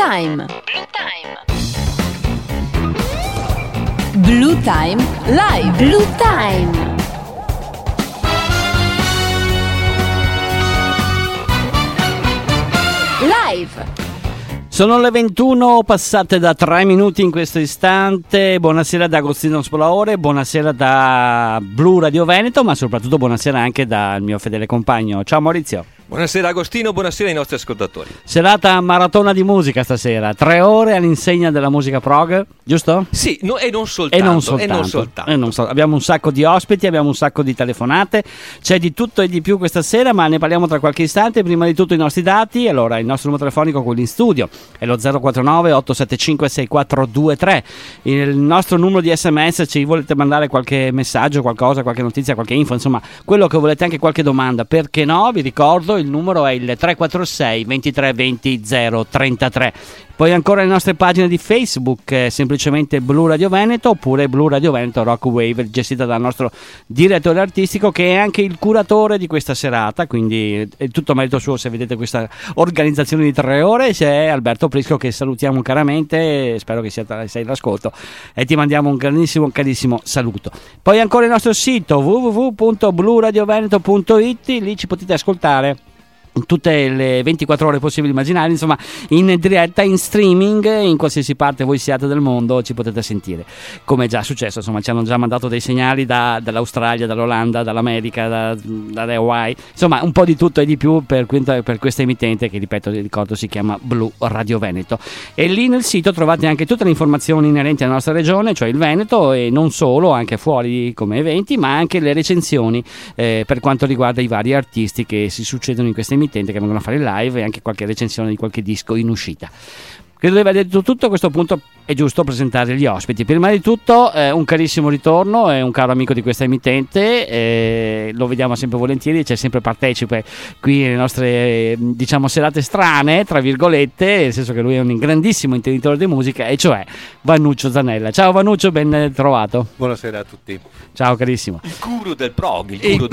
Time. Blue Time Live. Blue Time. Live. Sono le 21 passate da 3 minuti in questo istante. Buonasera da Agostino Spolaore, buonasera da Blu Radio Veneto, ma soprattutto buonasera anche dal mio fedele compagno. Ciao Maurizio. Buonasera Agostino, buonasera ai nostri ascoltatori. Serata maratona di musica stasera, 3 ore all'insegna della musica prog, giusto? Sì, e non soltanto. Abbiamo un sacco di ospiti, abbiamo un sacco di telefonate, c'è di tutto e di più questa sera, ma ne parliamo tra qualche istante. Prima di tutto i nostri dati. Allora, il nostro numero telefonico, quello in studio, è lo 049 875 6423. Il nostro numero di SMS, ci volete mandare qualche messaggio, qualcosa, qualche notizia, qualche info, insomma, quello che volete, anche qualche domanda, perché no? Vi ricordo, il numero è il 346 23 20 033. Poi ancora le nostre pagine di Facebook, semplicemente Blu Radio Veneto, oppure Blu Radio Veneto Rock Wave, gestita dal nostro direttore artistico, che è anche il curatore di questa serata, quindi è tutto merito suo se vedete questa organizzazione di 3 ore. C'è Alberto Prisco, che salutiamo caramente, spero che sei all'ascolto, e ti mandiamo un carissimo saluto. Poi ancora il nostro sito www.blurradioveneto.it, lì ci potete ascoltare tutte le 24 ore possibili immaginare, insomma, in diretta, in streaming, in qualsiasi parte voi siate del mondo ci potete sentire, come è già successo. Insomma, ci hanno già mandato dei segnali dall'Australia, dall'Olanda, dall'America, dalle Hawaii, insomma un po' di tutto e di più per questa emittente che, ricordo, si chiama Blu Radio Veneto. E lì nel sito trovate anche tutte le informazioni inerenti alla nostra regione, cioè il Veneto, e non solo, anche fuori come eventi, ma anche le recensioni per quanto riguarda i vari artisti che si succedono in questa emittente, che vengono a fare il live, e anche qualche recensione di qualche disco in uscita. Credo di aver detto tutto. A questo punto è giusto presentare gli ospiti. Prima di tutto un carissimo ritorno, è un caro amico di questa emittente, lo vediamo sempre volentieri, c'è sempre partecipe qui nelle nostre serate strane, tra virgolette, nel senso che lui è un grandissimo intenditore di musica, e cioè Vannuccio Zanella. Ciao Vannuccio, ben trovato. Buonasera a tutti. Ciao carissimo. Il guru del prog. Il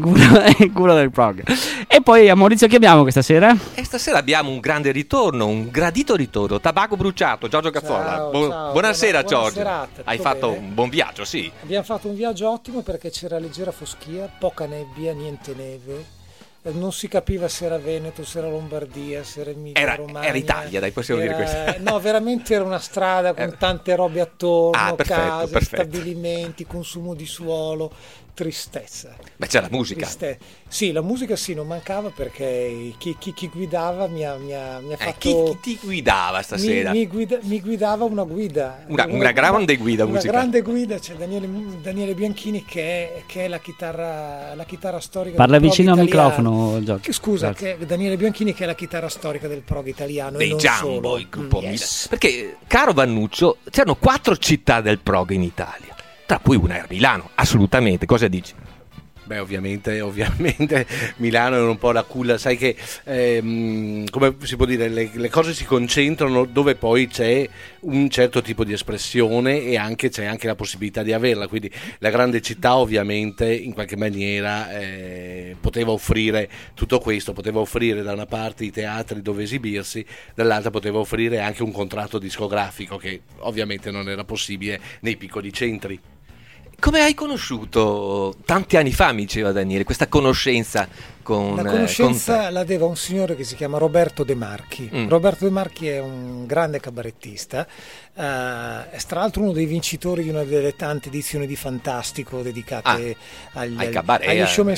guru del prog. E poi a Maurizio che abbiamo questa sera? E stasera abbiamo un grande ritorno, un gradito ritorno. Tabacco bruciato, Giorgio Cazzola. Ciao, buonasera Giorgio. Serata, hai fatto un buon viaggio, sì. Abbiamo fatto un viaggio ottimo perché c'era leggera foschia, poca nebbia, niente neve. Non si capiva se era Veneto, se era Lombardia, se era Emilia Romagna. Era Italia, dai, possiamo dire questo. No, veramente era una strada con tante robe attorno, perfetto. Stabilimenti, consumo di suolo, tristezza. Beh, c'è la musica. Sì, la musica sì, non mancava, perché chi guidava mi ha fatto... Chi guidava stasera? Mi guidava una guida. Una grande guida musicale. Una grande guida, c'è Daniele Bianchini che è la chitarra storica. Parla del vicino al prog italiano. microfono, Giorgio. Scusa, che Daniele Bianchini, che è la chitarra storica del prog italiano. Dei e non Jumbo, solo. il gruppo Yes. Perché, caro Vannuccio, c'erano 4 città del prog in Italia, tra cui una era Milano, assolutamente. Cosa dici? Beh, ovviamente Milano è un po' la culla, sai che come si può dire, le cose si concentrano dove poi c'è un certo tipo di espressione, e c'è anche la possibilità di averla, quindi la grande città ovviamente in qualche maniera poteva offrire tutto questo, poteva offrire da una parte i teatri dove esibirsi, dall'altra poteva offrire anche un contratto discografico, che ovviamente non era possibile nei piccoli centri. Come hai conosciuto tanti anni fa, mi diceva Daniele, questa conoscenza con La conoscenza con la deve a un signore che si chiama Roberto De Marchi. Roberto De Marchi è un grande cabarettista, è tra l'altro uno dei vincitori di una delle tante edizioni di Fantastico dedicate ai cabaret, agli showman,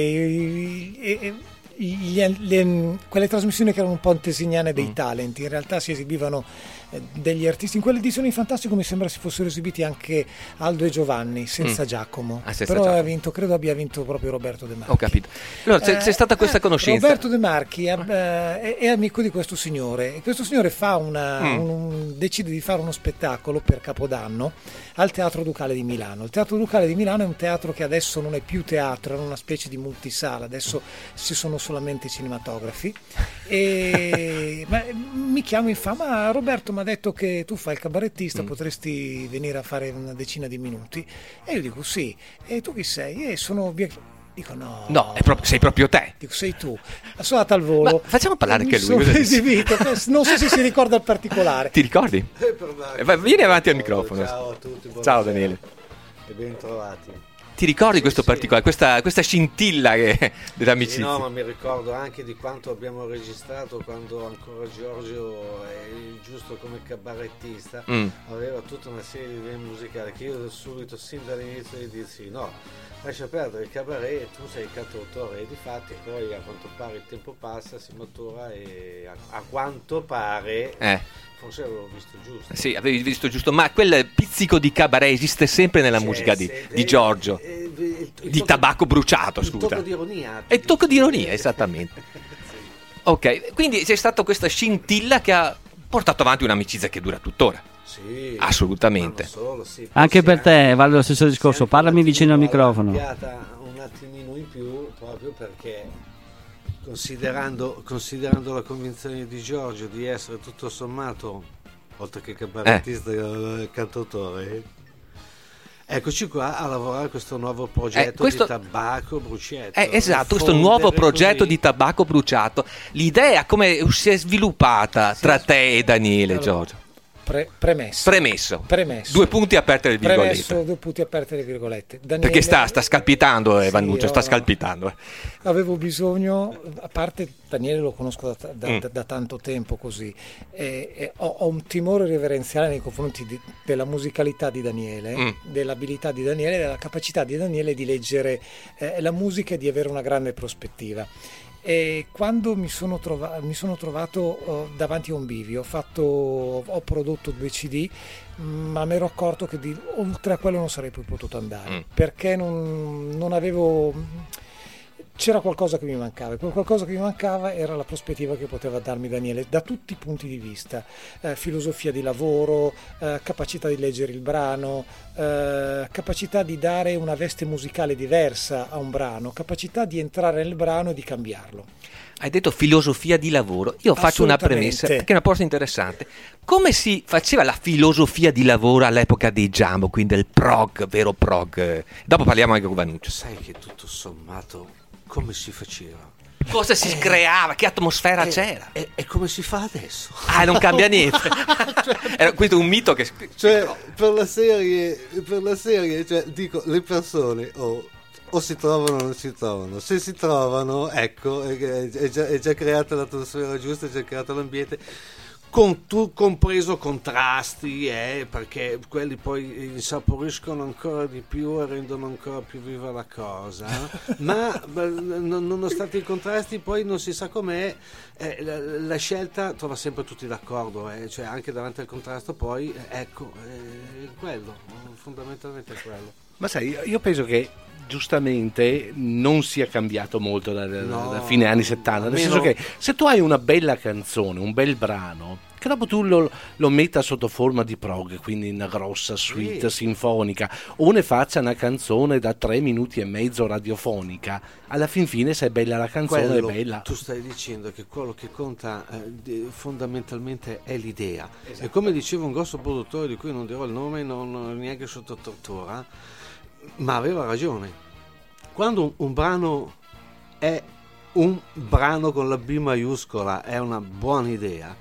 quelle trasmissioni che erano un po' antesignane dei talent. In realtà si esibivano degli artisti. In quell'edizione di Fantastico mi sembra si fossero esibiti anche Aldo e Giovanni senza Giacomo, però credo abbia vinto proprio Roberto De Marchi. Ho capito. Allora c'è stata questa conoscenza. Roberto De Marchi è amico di questo signore, e questo signore decide di fare uno spettacolo per Capodanno al Teatro Ducale di Milano. Il Teatro Ducale di Milano è un teatro che adesso non è più teatro, è una specie di multisala, adesso ci sono solamente cinematografi, e mi chiama in fama: Roberto mi ha detto che tu fai il cabarettista, potresti venire a fare una decina di minuti? E io dico sì. E tu chi sei? Sono Dico no. No, sei proprio te. Dico sei tu. Ha suonato al volo. Ma facciamo parlare anche Mi lui. sono esibito. Non so se si ricorda il particolare. Ti ricordi? Vieni avanti al microfono. Ciao a tutti. Ciao Daniele. E ben trovati. Ti ricordi questo particolare, questa scintilla dell'amicizia? No, ma mi ricordo anche di quanto abbiamo registrato quando ancora Giorgio, giusto come cabarettista, aveva tutta una serie di idee musicali che io subito, sin dall'inizio, gli dissi no, lascia perdere il cabaret, tu sei il cantautore, e difatti poi a quanto pare il tempo passa, si matura e a quanto pare... Forse avevo visto giusto. Sì, avevi visto giusto, ma quel pizzico di cabaret esiste sempre nella musica di Giorgio. Di tabacco bruciato, scusa. Il tocco di ironia. E il tocco di ironia, esattamente. Ok, quindi c'è stata questa scintilla che ha portato avanti un'amicizia che dura tuttora. Sì, assolutamente. Solo, sì. Anche per te vale lo stesso discorso, parlami vicino al microfono. Un attimino in più, proprio perché... Considerando la convinzione di Giorgio di essere tutto sommato, oltre che cabarettista, cantautore, eccoci qua a lavorare a questo nuovo progetto di tabacco bruciato. Esatto, questo nuovo progetto di tabacco bruciato. L'idea come si è sviluppata tra te e Daniele, Giorgio? Premesso. 2 punti aperte le virgolette. 2 punti aperte le virgolette. Daniele, perché sta scalpitando Vanuccio, sta scalpitando. Avevo bisogno, a parte Daniele lo conosco da tanto tempo così, ho un timore reverenziale nei confronti della musicalità di Daniele, dell'abilità di Daniele, della capacità di Daniele di leggere la musica e di avere una grande prospettiva. E quando mi sono trovato davanti a un bivio, ho prodotto 2 CD, ma mi ero accorto che oltre a quello non sarei poi potuto andare, perché non avevo... C'era qualcosa che mi mancava, e quel qualcosa che mi mancava era la prospettiva che poteva darmi Daniele da tutti i punti di vista, filosofia di lavoro, capacità di leggere il brano, capacità di dare una veste musicale diversa a un brano, capacità di entrare nel brano e di cambiarlo. Hai detto filosofia di lavoro, io faccio una premessa perché è una cosa interessante. Come si faceva la filosofia di lavoro all'epoca dei Jumbo, quindi del prog, vero prog? Dopo parliamo anche con Vanuccio. Sai che tutto sommato come si faceva? Cosa si creava? Che atmosfera c'era? E come si fa adesso? Non cambia niente. Era questo un mito che... Cioè, per la serie, cioè, dico, le persone o si trovano o non si trovano. Se si trovano, ecco, è già creata l'atmosfera giusta, è già creato l'ambiente. Compreso contrasti, perché quelli poi insaporiscono ancora di più e rendono ancora più viva la cosa, ma nonostante i contrasti poi non si sa com'è, la scelta trova sempre tutti d'accordo, cioè anche davanti al contrasto poi ecco, quello, fondamentalmente è quello. Ma sai, io penso che giustamente non sia cambiato molto da fine anni 70, nel senso che se tu hai una bella canzone, un bel brano, che dopo tu lo metta sotto forma di prog, quindi una grossa suite sinfonica, o ne faccia una canzone da 3 minuti e mezzo radiofonica, alla fin fine se è bella la canzone è bella. Tu stai dicendo che quello che conta fondamentalmente è l'idea, e come diceva un grosso produttore di cui non dirò il nome, non neanche sotto tortura, ma aveva ragione. Quando un brano è un brano con la B maiuscola, è una buona idea,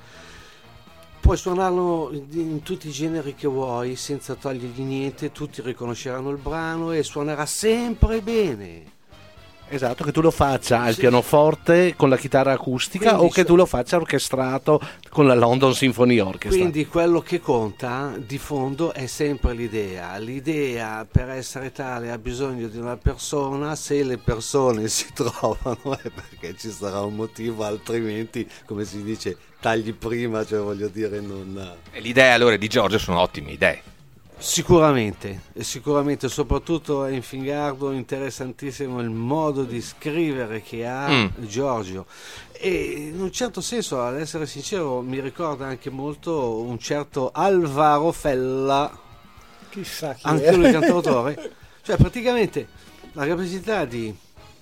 puoi suonarlo in tutti i generi che vuoi senza togliergli niente, tutti riconosceranno il brano e suonerà sempre bene. Esatto, che tu lo faccia al pianoforte con la chitarra acustica, quindi, o che tu lo faccia orchestrato con la London Symphony Orchestra. Quindi quello che conta di fondo è sempre l'idea. L'idea, per essere tale, ha bisogno di una persona. Se le persone si trovano è perché ci sarà un motivo, altrimenti, come si dice, tagli prima, cioè voglio dire non... E le idee allora di Giorgio sono ottime idee. Sicuramente, soprattutto in Fingardo interessantissimo il modo di scrivere che ha Giorgio, e in un certo senso, ad essere sincero, mi ricorda anche molto un certo Alvaro Fella, chissà chi anche lui cantautore, cioè praticamente la capacità di,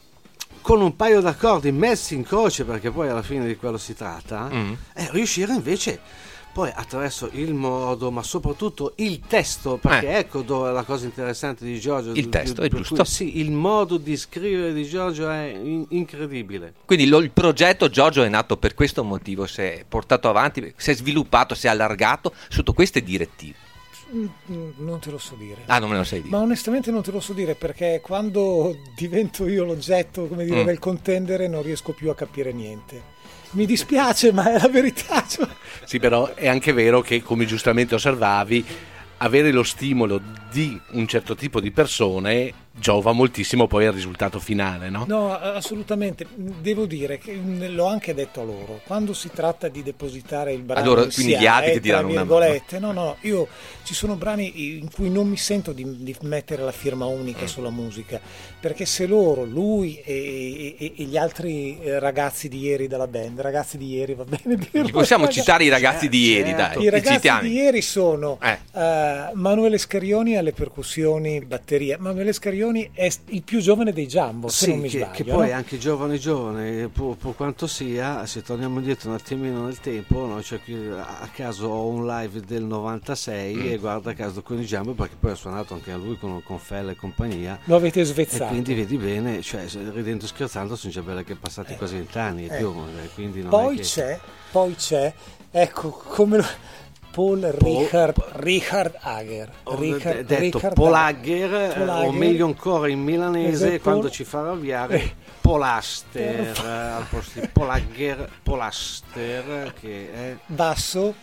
con un paio d'accordi messi in croce, perché poi alla fine di quello si tratta, riuscire invece poi attraverso il modo, ma soprattutto il testo, perché ecco dove la cosa interessante di Giorgio. Il testo è giusto. Sì, il modo di scrivere di Giorgio è incredibile. Quindi il progetto Giorgio è nato per questo motivo, si è portato avanti, si è sviluppato, si è allargato sotto queste direttive. Non te lo so dire. Ah, non me lo sai dire. Ma onestamente non te lo so dire, perché quando divento io l'oggetto, come dire, del contendere, non riesco più a capire niente. Mi dispiace, ma è la verità. Sì, però è anche vero che, come giustamente osservavi, avere lo stimolo di un certo tipo di persone giova moltissimo poi al risultato finale, no? No, assolutamente. Devo dire che l'ho anche detto a loro, quando si tratta di depositare il brano, allora, quindi gli altri ti diranno una mano. No, io ci sono brani in cui non mi sento di mettere la firma unica sulla musica, perché se loro, lui e gli altri ragazzi di ieri della band, ragazzi di ieri, va bene dirlo? Possiamo citare i ragazzi di ieri, dai. I ragazzi di ieri sono Manuele Scarioni alle percussioni, batteria. Manuele Scarioni è il più giovane dei Jumbo, se non mi sbaglio. Che poi anche giovane, pur quanto sia, se torniamo indietro un attimino nel tempo, no? Cioè, qui a caso ho un live del 96 e guarda caso con i Jumbo, perché poi ha suonato anche a lui con Fella e compagnia. Lo avete svezzato. E quindi vedi bene, cioè ridendo e scherzando sono già belle che passati quasi 20 anni e più. Quindi non poi è che... c'è, ecco come lo... Paul Richard Hager, detto Paul Hager, o meglio ancora in milanese quando ci fa arrabbiare Polaster al posto di Paul Hager, Polaster, che è basso,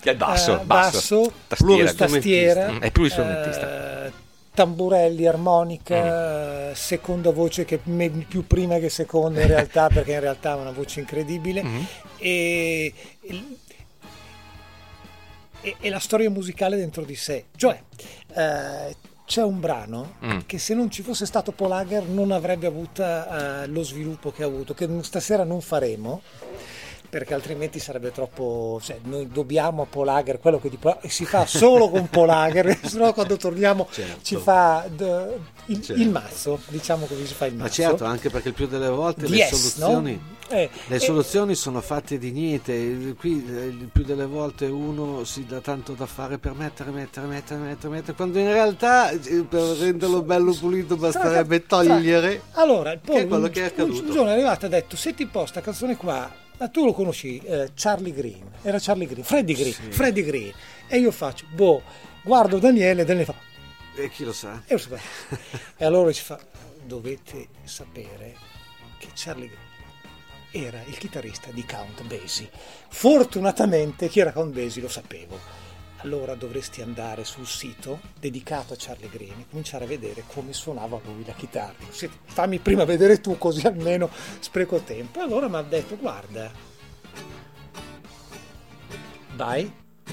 tastiera, è pluristrumentista, tamburelli, armonica, seconda voce, che più prima che seconda in realtà, perché in realtà ha una voce incredibile, e la storia musicale dentro di sé. Cioè c'è un brano che se non ci fosse stato Paul Hager non avrebbe avuto lo sviluppo che ha avuto, che stasera non faremo, perché altrimenti sarebbe troppo, cioè noi dobbiamo a Paul Hager quello che si fa solo con Paul Hager, sennò quando torniamo ci fa il mazzo, diciamo così, si fa il mazzo. Ma certo, anche perché il più delle volte le soluzioni sono fatte di niente. Qui il più delle volte uno si dà tanto da fare per mettere, quando in realtà per renderlo bello pulito basterebbe togliere. Allora che è quello che è accaduto. Un giorno è arrivato e ha detto: senti un po' sta canzone qua, ma tu lo conosci? Freddie Green. E io faccio, guardo Daniele fa, e chi lo sa? E allora ci fa: dovete sapere che Charlie Green era il chitarrista di Count Basie. Fortunatamente chi era Count Basie lo sapevo. Allora dovresti andare sul sito dedicato a Charlie Green e cominciare a vedere come suonava lui la chitarra. Fammi prima vedere tu, così almeno spreco tempo. Allora mi ha detto: guarda, vai.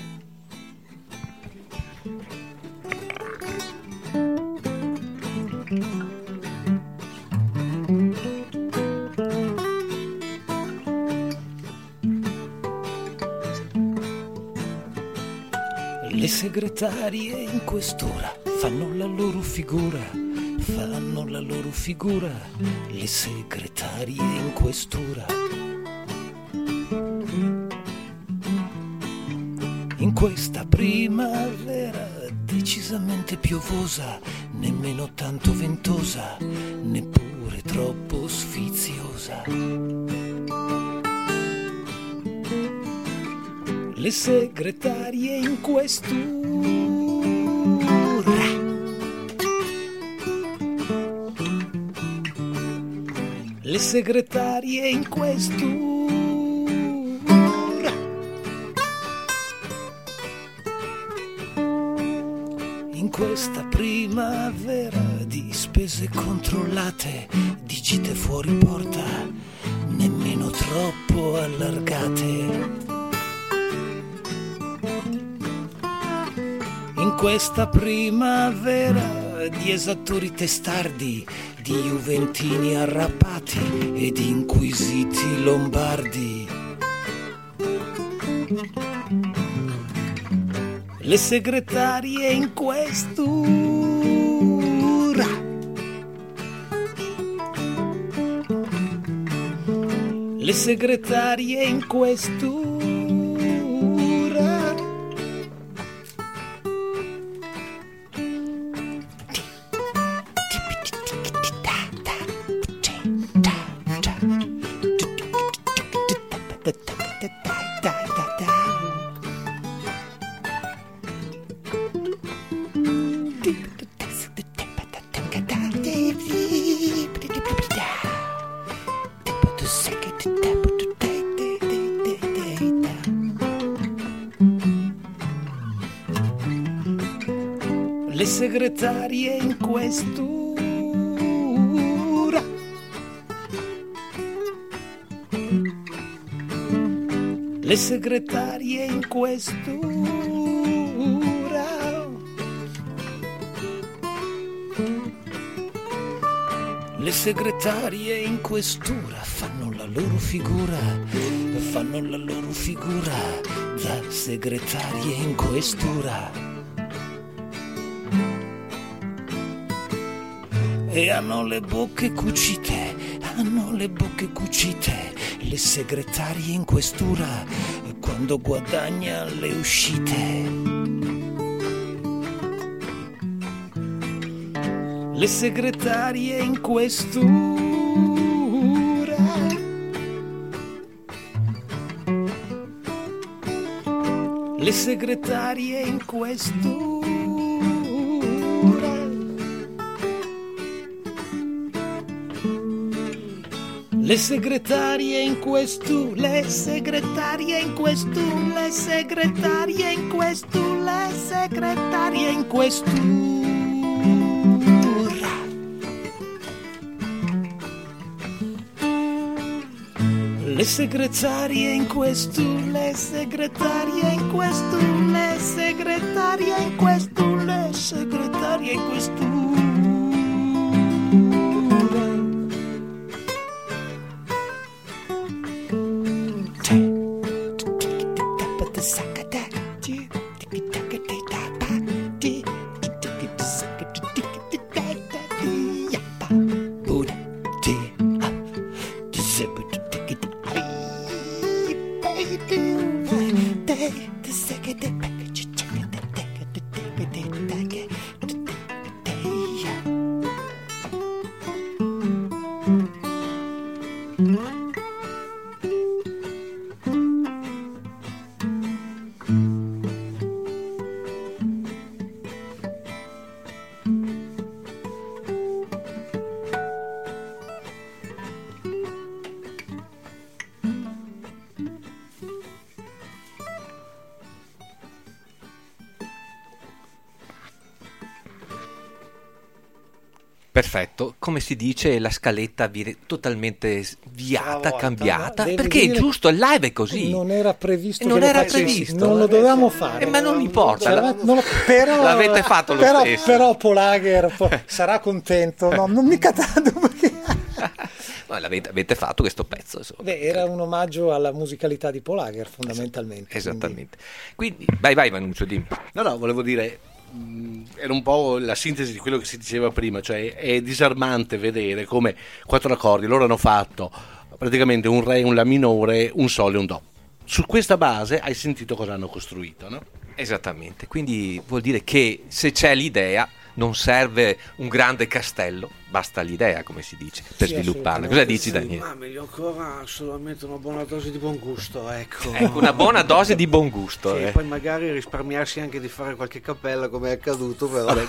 Le segretarie in quest'ora fanno la loro figura, le segretarie in quest'ora. In questa primavera decisamente piovosa, nemmeno tanto ventosa, neppure troppo sfiziosa. Le segretarie in questura, le segretarie in questura, in questa primavera di spese controllate, di gite fuori porta, nemmeno troppo allargate. In questa primavera di esattori testardi, di juventini arrapati e di inquisiti lombardi. Le segretarie in questura, le segretarie in questura. le segretarie in questura, le segretarie in questura, le segretarie in questura fanno la loro figura da segretarie in questura. E hanno le bocche cucite, le segretarie in questura, quando guadagna le uscite. Le segretarie in questura, le segretarie in questura, le segretarie in questura, le segretarie in questura, le segretarie in questura, le segretarie in questura. Le segretarie in questo, le segretarie in questo, le segretarie in questo, le segretarie in questo. Perfetto, come si dice, la scaletta viene totalmente sviata, cambiata, perché è giusto, il live è così. Non era previsto. Non era previsto. Non lo dovevamo fare. Ma non importa. Però, l'avete fatto lo stesso. Però Polager sarà contento. No, non mica tanto perché... No, avete fatto questo pezzo. Insomma. Beh, era un omaggio alla musicalità di Polager, fondamentalmente. Esattamente. Quindi vai Manunzio, dimmi. No, volevo dire... era un po' la sintesi di quello che si diceva prima, cioè è disarmante vedere come 4 accordi loro hanno fatto praticamente un re, un la minore, un sol e un do. Su questa base hai sentito cosa hanno costruito, no? Esattamente, quindi vuol dire che se c'è l'idea non serve un grande castello, basta l'idea, come si dice, per svilupparla. Cosa dici, Daniele? Ma meglio ancora solamente una buona dose di buon gusto, ecco. Ecco, una buona dose di buon gusto. Sì, poi magari risparmiarsi anche di fare qualche cappella come è accaduto, però. Vabbè,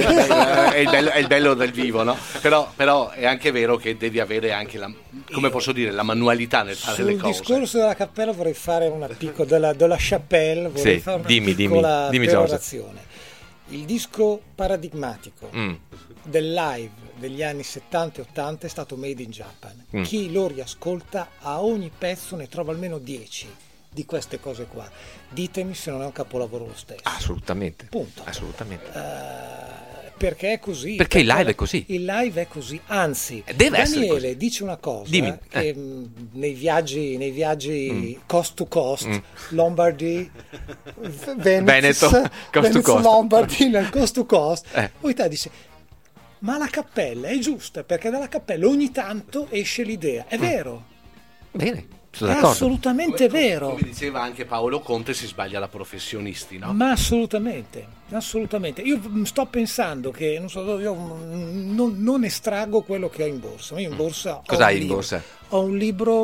è il bello del vivo, no? Però è anche vero che devi avere anche come posso dire, la manualità nel fare le cose. Sul discorso della cappella vorrei fare una piccola della chapelle, vorrei fare una piccola perorazione. Il disco paradigmatico del live degli anni 70 e 80 è stato Made in Japan. Chi lo riascolta a ogni pezzo ne trova almeno 10 di queste cose qua. Ditemi se non è un capolavoro lo stesso. Assolutamente. Punto. Assolutamente. Perché è così. Perché il live è così. Il live è così. Anzi, Daniele dice una cosa. Dimmi. Che nei viaggi cost to cost, Lombardy, Veneto, cost to cost. Lombardy nel cost to cost, poi te dice: ma la cappella è giusta, perché dalla cappella ogni tanto esce l'idea. È vero. Bene. È assolutamente vero. Come diceva anche Paolo Conte, si sbaglia da professionisti, no? Ma assolutamente. Io sto pensando che io non estraggo quello che ho in borsa. Io in borsa cosa hai in borsa? Ho un libro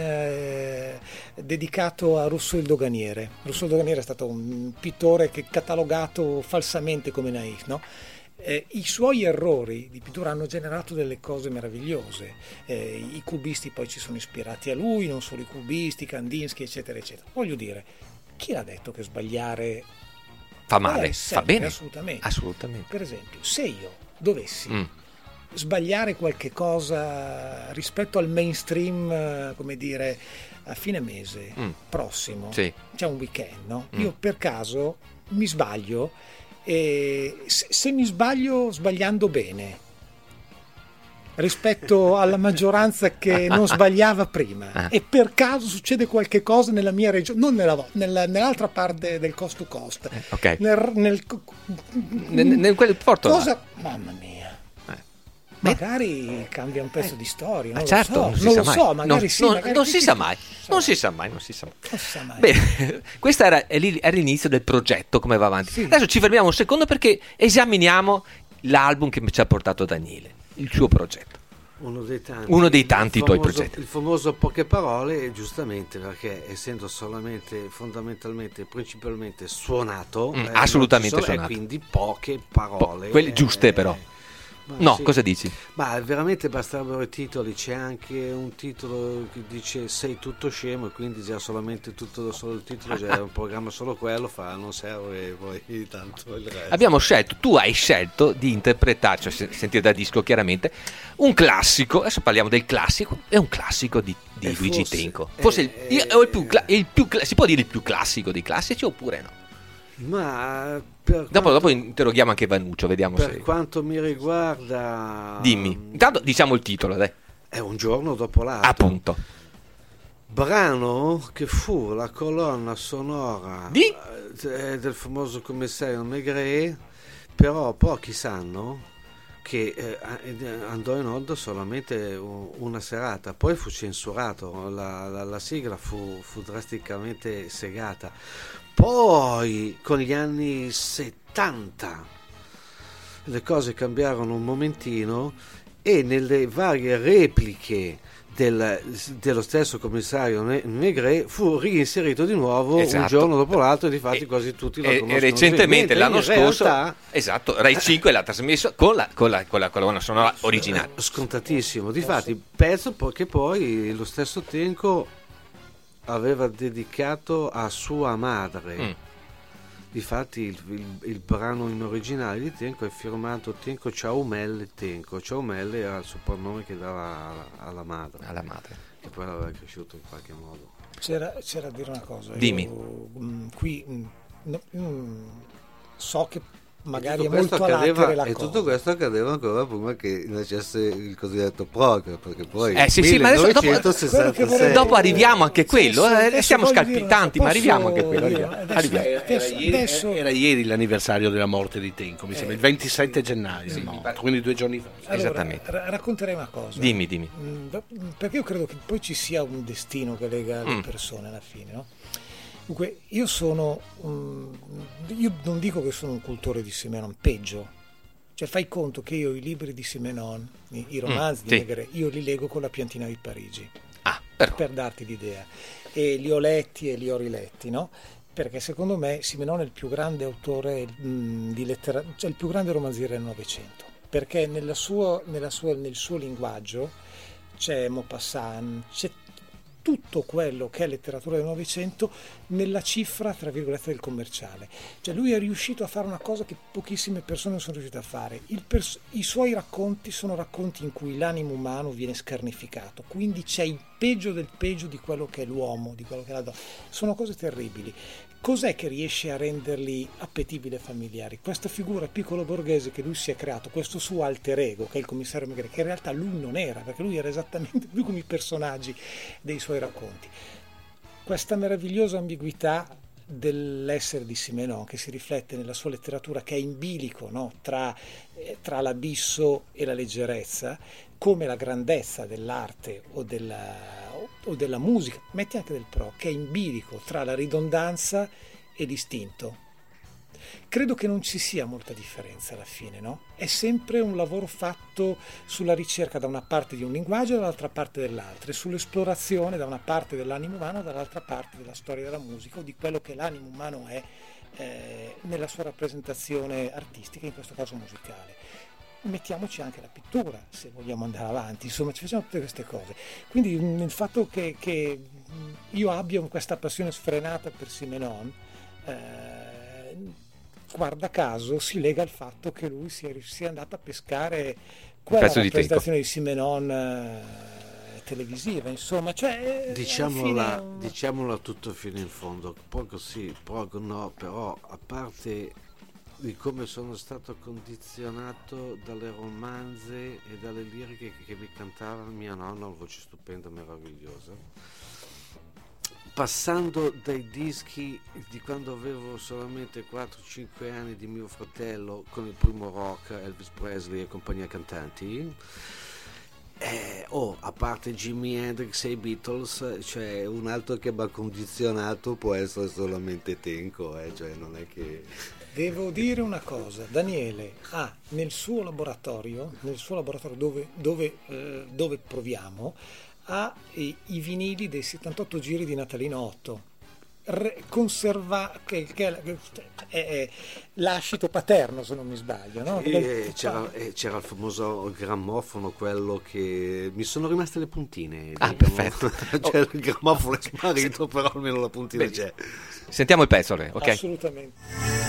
dedicato a Rousseau il Doganiere. Rousseau il Doganiere è stato un pittore che catalogato falsamente come naif, no? I suoi errori di pittura hanno generato delle cose meravigliose. I cubisti poi ci sono ispirati a lui, non solo i cubisti, Kandinsky, eccetera, eccetera. Voglio dire, chi l'ha detto che sbagliare fa male, sempre, fa bene. Assolutamente. Per esempio, se io dovessi sbagliare qualche cosa rispetto al mainstream, come dire, a fine mese prossimo, c'è un weekend, no? Io per caso mi sbaglio, e se mi sbaglio sbagliando bene rispetto alla maggioranza che non sbagliava prima, e per caso succede qualche cosa nella mia regione, non nell'altra parte del coast to coast, nel quel porto cosa, mamma mia, magari cambia un pezzo di storia, non certo, lo so, magari non si sa mai. Bene, questo era l'inizio del progetto, come va avanti. Adesso ci fermiamo un secondo perché esaminiamo l'album che ci ha portato Daniele, il suo progetto. Uno dei tanti tuoi progetti. Il famoso Poche Parole, giustamente, perché essendo fondamentalmente, principalmente suonato, assolutamente suonato, quindi poche parole, quelle giuste però. Cosa dici? Veramente basterebbero i titoli. C'è anche un titolo che dice sei tutto scemo, e quindi già solo il titolo, già è un programma solo quello, non serve poi tanto il resto. Tu hai scelto di interpretare, cioè sentire da disco chiaramente, un classico. Adesso parliamo del classico, è un classico di Luigi Tenco. Forse si può dire il più classico dei classici oppure no? Ma dopo interroghiamo anche Vanuccio, vediamo per quanto mi riguarda. Dimmi, intanto diciamo il titolo, dai. È Un giorno dopo l'altro. Appunto. Brano che fu la colonna sonora del famoso commissario Maigret, però pochi sanno che andò in onda solamente una serata, poi fu censurato, la sigla fu drasticamente segata. Poi con gli anni 70 le cose cambiarono un momentino, e nelle varie repliche dello stesso commissario Maigret fu reinserito di nuovo Un giorno dopo l'altro, e difatti quasi tutti lo conoscono. E recentemente, l'anno scorso, Rai 5 l'ha trasmesso con la colonna sonora originale. Scontatissimo, difatti pezzo che poi lo stesso Tenco aveva dedicato a sua madre. Difatti il brano in originale di Tenco è firmato Tenco Ciaumelle Tenco. Ciaumelle era il soprannome che dava alla madre, che poi l'aveva cresciuto in qualche modo. C'era a dire una cosa. Dimmi. So che magari è molto alatere la cosa. E tutto questo accadeva ancora prima che nascesse il cosiddetto prog, perché poi ma adesso dopo arriviamo anche a quello. Siamo scalpitanti, ma arriviamo anche a quello. Era ieri l'anniversario della morte di Tenco, mi sembra il 27 gennaio, quindi 2 giorni fa. Allora, esattamente. Racconterei una cosa. Dimmi. Perché io credo che poi ci sia un destino che lega le persone alla fine, no? Dunque, io non dico che sono un cultore di Simenon, peggio. Cioè, fai conto che io i libri di Simenon, i romanzi di Maigret, io li leggo con La piantina di Parigi. Per darti l'idea. E li ho letti e li ho riletti, no? Perché secondo me Simenon è il più grande autore cioè il più grande romanziere del Novecento. Perché nel suo linguaggio c'è Maupassant, c'è tutto quello che è letteratura del Novecento nella cifra, tra virgolette, del commerciale. Cioè lui è riuscito a fare una cosa che pochissime persone sono riuscite a fare. I suoi racconti sono racconti in cui l'animo umano viene scarnificato, quindi c'è il peggio del peggio di quello che è l'uomo, di quello che è la donna. Sono cose terribili. Cos'è che riesce a renderli appetibili e familiari? Questa figura piccolo borghese che lui si è creato, questo suo alter ego, che è il commissario Maigret, che in realtà lui non era, perché lui era esattamente lui come i personaggi dei suoi racconti. Questa meravigliosa ambiguità dell'essere di Simenon, che si riflette nella sua letteratura, che è in bilico, no? tra l'abisso e la leggerezza, come la grandezza dell'arte o della musica, metti anche del pro, che è in bilico tra la ridondanza e l'istinto. Credo che non ci sia molta differenza alla fine, no? È sempre un lavoro fatto sulla ricerca da una parte di un linguaggio e dall'altra parte dell'altra, e sull'esplorazione da una parte dell'animo umano e dall'altra parte della storia della musica o di quello che l'animo umano è nella sua rappresentazione artistica, in questo caso musicale. Mettiamoci anche la pittura, se vogliamo andare avanti, insomma ci facciamo tutte queste cose. Quindi il fatto che io abbia questa passione sfrenata per Simenon guarda caso si lega al fatto che lui sia andato a pescare quella rappresentazione di Simenon televisiva, insomma, cioè diciamola tutto fino in fondo, poco sì, poco no, però a parte di come sono stato condizionato dalle romanze e dalle liriche che mi cantava mia nonna, una voce stupenda, meravigliosa, passando dai dischi di quando avevo solamente 4-5 anni di mio fratello con il primo rock, Elvis Presley e compagnia cantanti, a parte Jimi Hendrix e i Beatles, cioè un altro che mi ha condizionato può essere solamente Tenco, cioè non è che... Devo dire una cosa, Daniele ha nel suo laboratorio dove proviamo, ha i vinili dei 78 giri di Natalino 8, conserva che è l'ascito paterno, se non mi sbaglio, no? C'era il famoso grammofono, quello che mi sono rimaste le puntine, perfetto. Cioè, il grammofono è sparito, però almeno la puntina c'è. Sentiamo il pezzo, ok? Assolutamente.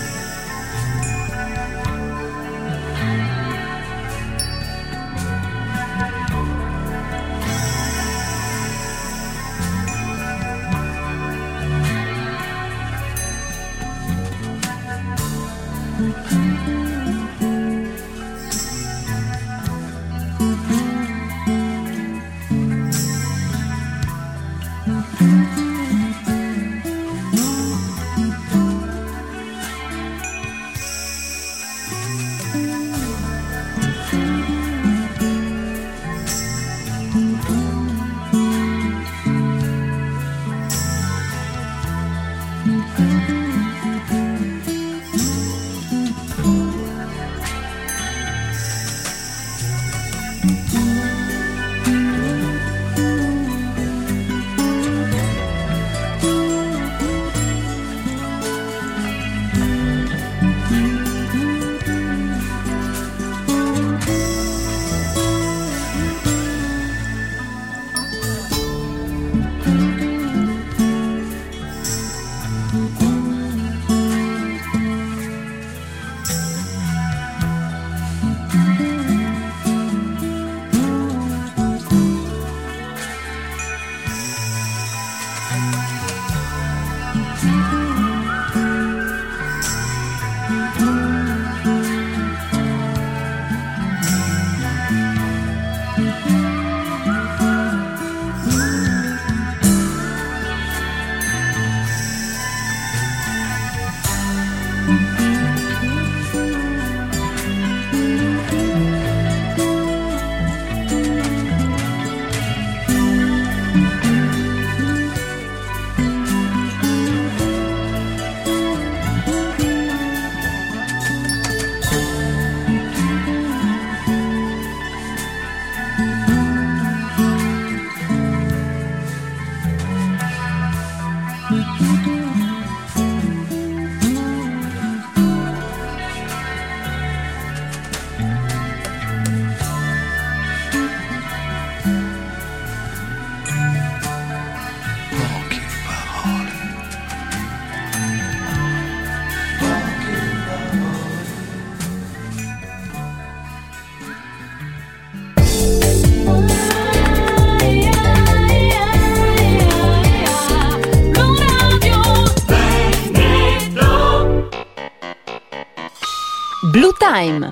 Blue Time.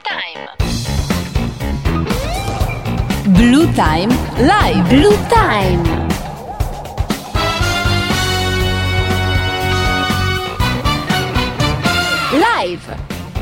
Blue Time Live. Blue Time. Live.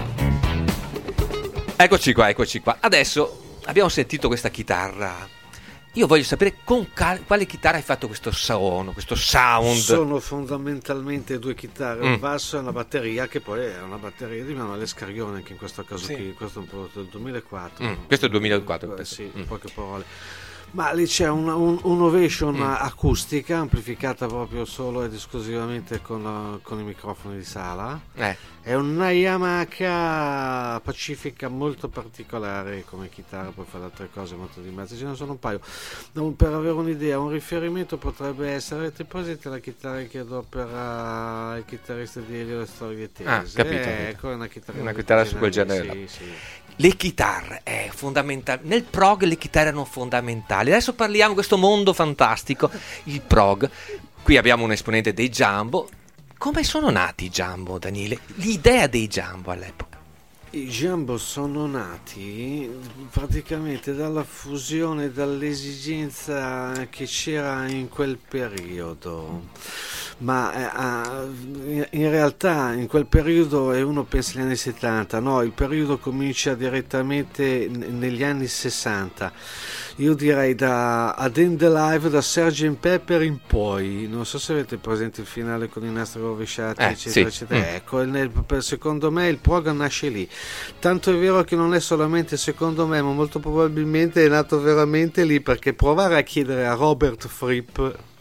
Eccoci qua. Adesso abbiamo sentito questa chitarra. Io voglio sapere con quale chitarra hai fatto questo suono, questo sound. Sono fondamentalmente due chitarre, un basso e una batteria, che poi è una batteria di Emanuele Scarione, anche in questo caso qui, questo è un prodotto del 2004. Questo è il 2004. Sì, in poche parole. Ma lì c'è un'ovation acustica amplificata proprio solo ed esclusivamente con i microfoni di sala. È una Yamaha Pacifica molto particolare come chitarra, poi fa altre cose molto di mezzo, ce ne sono un paio. Per avere un'idea, un riferimento potrebbe essere, avete presente la chitarra che adopera il chitarrista di Elio Le Storie Tese? Capito. Ecco, una chitarra su quel genere. Sì. Le chitarre è fondamentale. Nel prog le chitarre erano fondamentali. Adesso parliamo di questo mondo fantastico, il prog. Qui abbiamo un esponente dei Jumbo. Come sono nati i Jumbo, Daniele? L'idea dei Jumbo all'epoca? I Jumbo sono nati praticamente dalla fusione, dall'esigenza che c'era in quel periodo. Ma in realtà in quel periodo, e uno pensa agli anni 70, no, il periodo comincia direttamente negli anni 60. Io direi da A Day in the Life, da Sgt. Pepper in poi. Non so se avete presente il finale con i nastri rovesciati, eccetera, sì. eccetera. Ecco, secondo me il prog nasce lì. Tanto è vero che non è solamente secondo me, ma molto probabilmente è nato veramente lì, perché provare a chiedere a Robert Fripp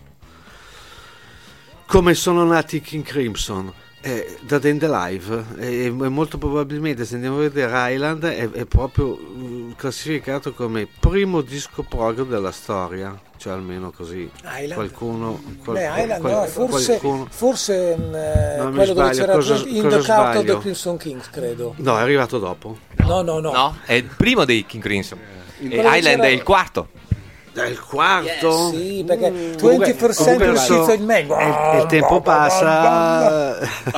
come sono nati i King Crimson da Day in the Life, e molto probabilmente, se andiamo a vedere, Island è proprio classificato come primo disco prog della storia, cioè almeno così. Island? Qualcuno forse quello sbaglio, dove c'era In the Cart of the sbaglio? Crimson Kings, credo. No, è arrivato dopo. No, è il primo dei King Crimson. Quello Island c'era- è il quarto. È il quarto? Sì, perché 21st Century Kids in Man. Il tempo passa.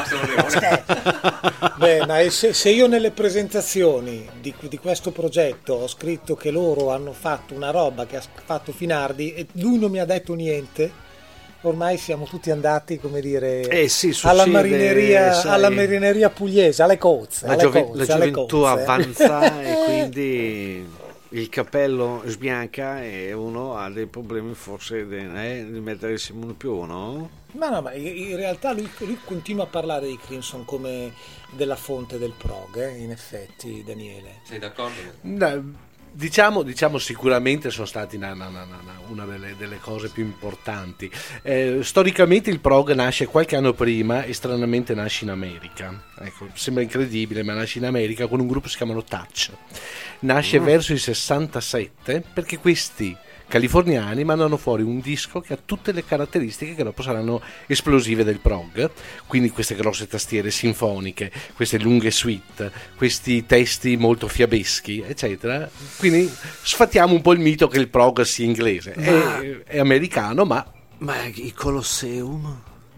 Beh, ma se io nelle presentazioni di questo progetto ho scritto che loro hanno fatto una roba che ha fatto Finardi e lui non mi ha detto niente, ormai siamo tutti andati, come dire, Sì, alla succede, marineria pugliese, alle cozze. La gioventù avanza e quindi il cappello sbianca e uno ha dei problemi forse di mettersi uno più, no? Ma in realtà lui continua a parlare di Crimson come della fonte del prog, in effetti, Daniele. Sei d'accordo? Diciamo sicuramente sono stati una delle cose più importanti. Storicamente il prog nasce qualche anno prima e stranamente nasce in America. Ecco, sembra incredibile, ma nasce in America con un gruppo che si chiamano Touch. Nasce verso il 67 perché questi californiani mandano fuori un disco che ha tutte le caratteristiche che dopo saranno esplosive del prog, quindi queste grosse tastiere sinfoniche, queste lunghe suite, questi testi molto fiabeschi, eccetera. Quindi sfattiamo un po' il mito che il prog sia inglese, è americano, ma i Colosseum?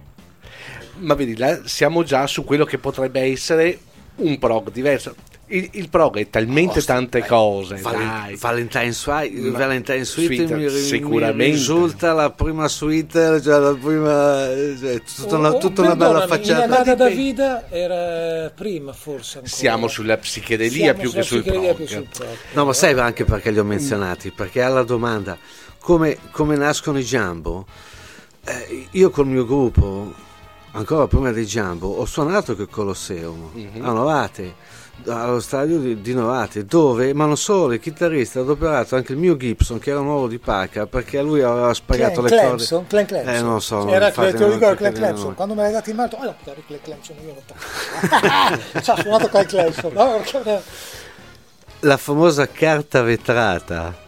Ma vedi, là siamo già su quello che potrebbe essere un prog diverso. Il prog è talmente tante cose. Valentine Suite mi sicuramente risulta la prima suite, cioè la prima, tutta una bella facciata. Nada da Vida era prima, forse ancora. Siamo sulla psichedelia più che sul prog. No, ma sai anche perché li ho menzionati? Perché alla domanda come nascono i Jumbo, io col mio gruppo, ancora prima dei Jumbo, ho suonato col Colosseum a Novate, allo stadio di Novate, dove, ma non solo, il chitarrista ha adoperato anche il mio Gibson, che era nuovo di pacca, perché lui aveva spagato le corde. Clan Clemson. Non so, era Clan Clemson. Quando me l'hai dato in mano, Clan Clemson, io non ci ha suonato Clan Clemson. La famosa carta vetrata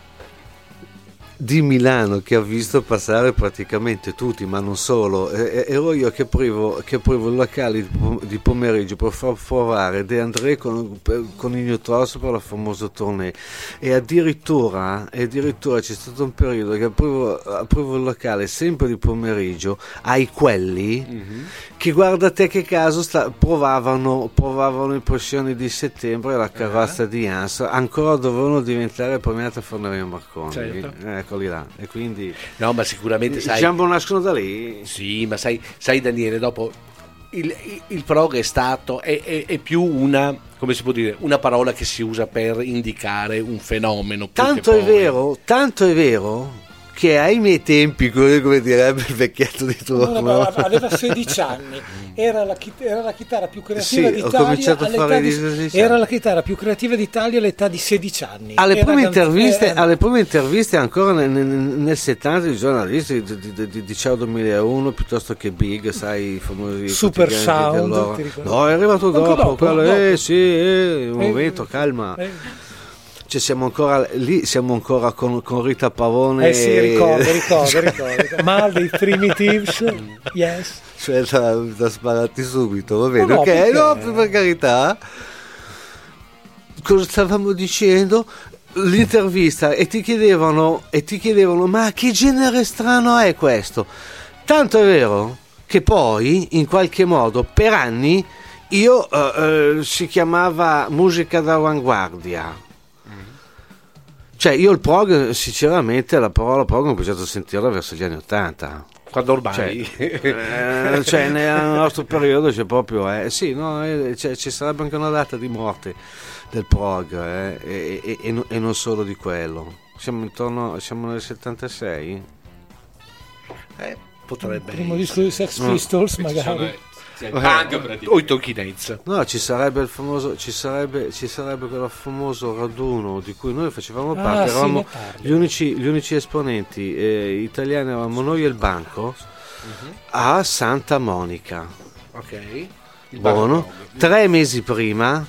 di Milano, che ho visto passare praticamente tutti, ma non solo, ero io che aprivo il locale di pomeriggio per far provare De André con i New Trust per la famosa tournée, e addirittura c'è stato un periodo che aprivo il locale sempre di pomeriggio ai quelli che, guarda te che caso, provavano Impressioni di Settembre e la carrozza di Jans, ancora dovevano diventare premiate a Forneria Marconi, certo. Eccoli là. E quindi no, ma sicuramente sai, i Jumbo nascono da lì. Sì, ma sai Daniele, dopo il prog è stato è più una, come si può dire, una parola che si usa per indicare un fenomeno. Tanto è vero che ai miei tempi, come direbbe il vecchietto di turno, aveva 16 anni, era la chitarra più creativa d'Italia. Ho cominciato a fare era la chitarra più creativa d'Italia all'età di 16 anni. Alle prime interviste ancora nel 70 di giornalisti di Ciao 2001 piuttosto che Big, sai, i famosi Super Sound. No, è arrivato dopo. Un momento, calma. Cioè siamo ancora con Rita Pavone. Sì, ricordo. Mal dei Primitives, yes. Cioè da sparati subito, va bene, ok, no, per carità. Cosa stavamo dicendo? L'intervista e ti chiedevano ma che genere strano è questo? Tanto è vero che poi in qualche modo per anni si chiamava musica d'avanguardia. Cioè io il prog, sinceramente, la parola prog ho cominciato a sentirla verso gli anni 80. Quando ormai cioè nel nostro periodo c'è proprio ci sarebbe anche una data di morte del prog e non solo di quello. Siamo nel 76? Potrebbe. Primo disco di Sex Pistols, magari. O i Talking Heads. No, ci sarebbe quel famoso raduno di cui noi facevamo parte, eravamo gli unici esponenti italiani, eravamo noi e il Banco a Santa Monica. Ok. Buono. 3 mesi prima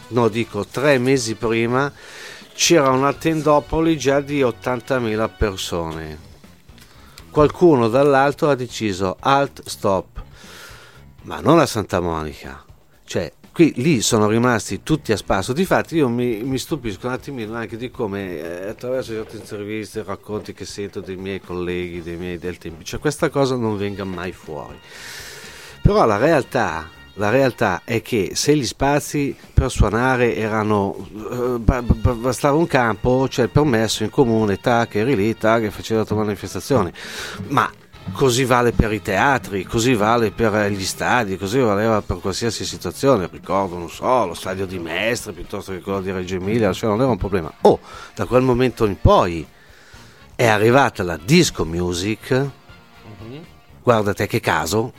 c'era una tendopoli già di 80.000 persone. Qualcuno dall'alto ha deciso halt, stop. Ma non a Santa Monica, cioè lì sono rimasti tutti a spasso. Difatti io mi stupisco un attimino anche di come attraverso certe interviste, racconti che sento dei miei colleghi, del tempo, cioè questa cosa non venga mai fuori. Però la realtà è che se gli spazi per suonare erano bastava un campo, cioè il permesso in comune, che eri lì, che faceva la tua manifestazione, ma così vale per i teatri, così vale per gli stadi, così valeva per qualsiasi situazione. Ricordo, non so, lo stadio di Mestre piuttosto che quello di Reggio Emilia, cioè non era un problema. Da quel momento in poi è arrivata la disco music, guarda te che caso,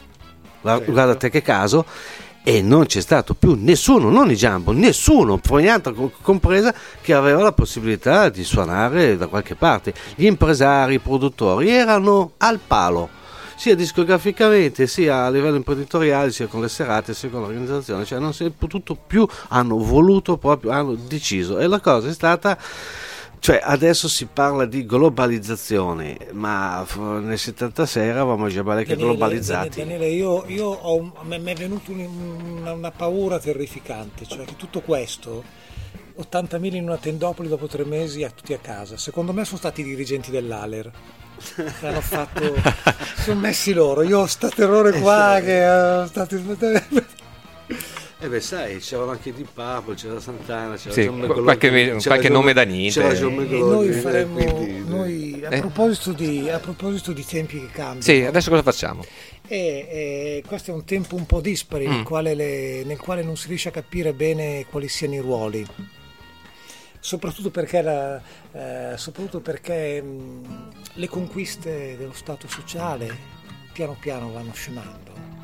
e non c'è stato più nessuno, non i Jumbo, nessuno, Fognata compresa, che aveva la possibilità di suonare da qualche parte. Gli impresari, i produttori erano al palo, sia discograficamente, sia a livello imprenditoriale, sia con le serate, sia con l'organizzazione, cioè non si è potuto più, hanno voluto proprio, hanno deciso, e la cosa è stata... Cioè adesso si parla di globalizzazione, ma nel 76 eravamo già parecchio globalizzati. Daniele, mi è venuta una paura terrificante, cioè che tutto questo, 80.000 in una tendopoli dopo 3 mesi, tutti a casa. Secondo me sono stati i dirigenti dell'Aler che hanno fatto, si sono messi loro. Io ho sta terrore qua sai, c'erano anche di Papo, c'era Santana, c'era qualche nome da niente. Noi faremo a proposito di tempi che cambiano. Sì, adesso cosa facciamo? Questo è un tempo un po' dispari nel quale non si riesce a capire bene quali siano i ruoli. Soprattutto perché le conquiste dello Stato sociale piano piano vanno scemando.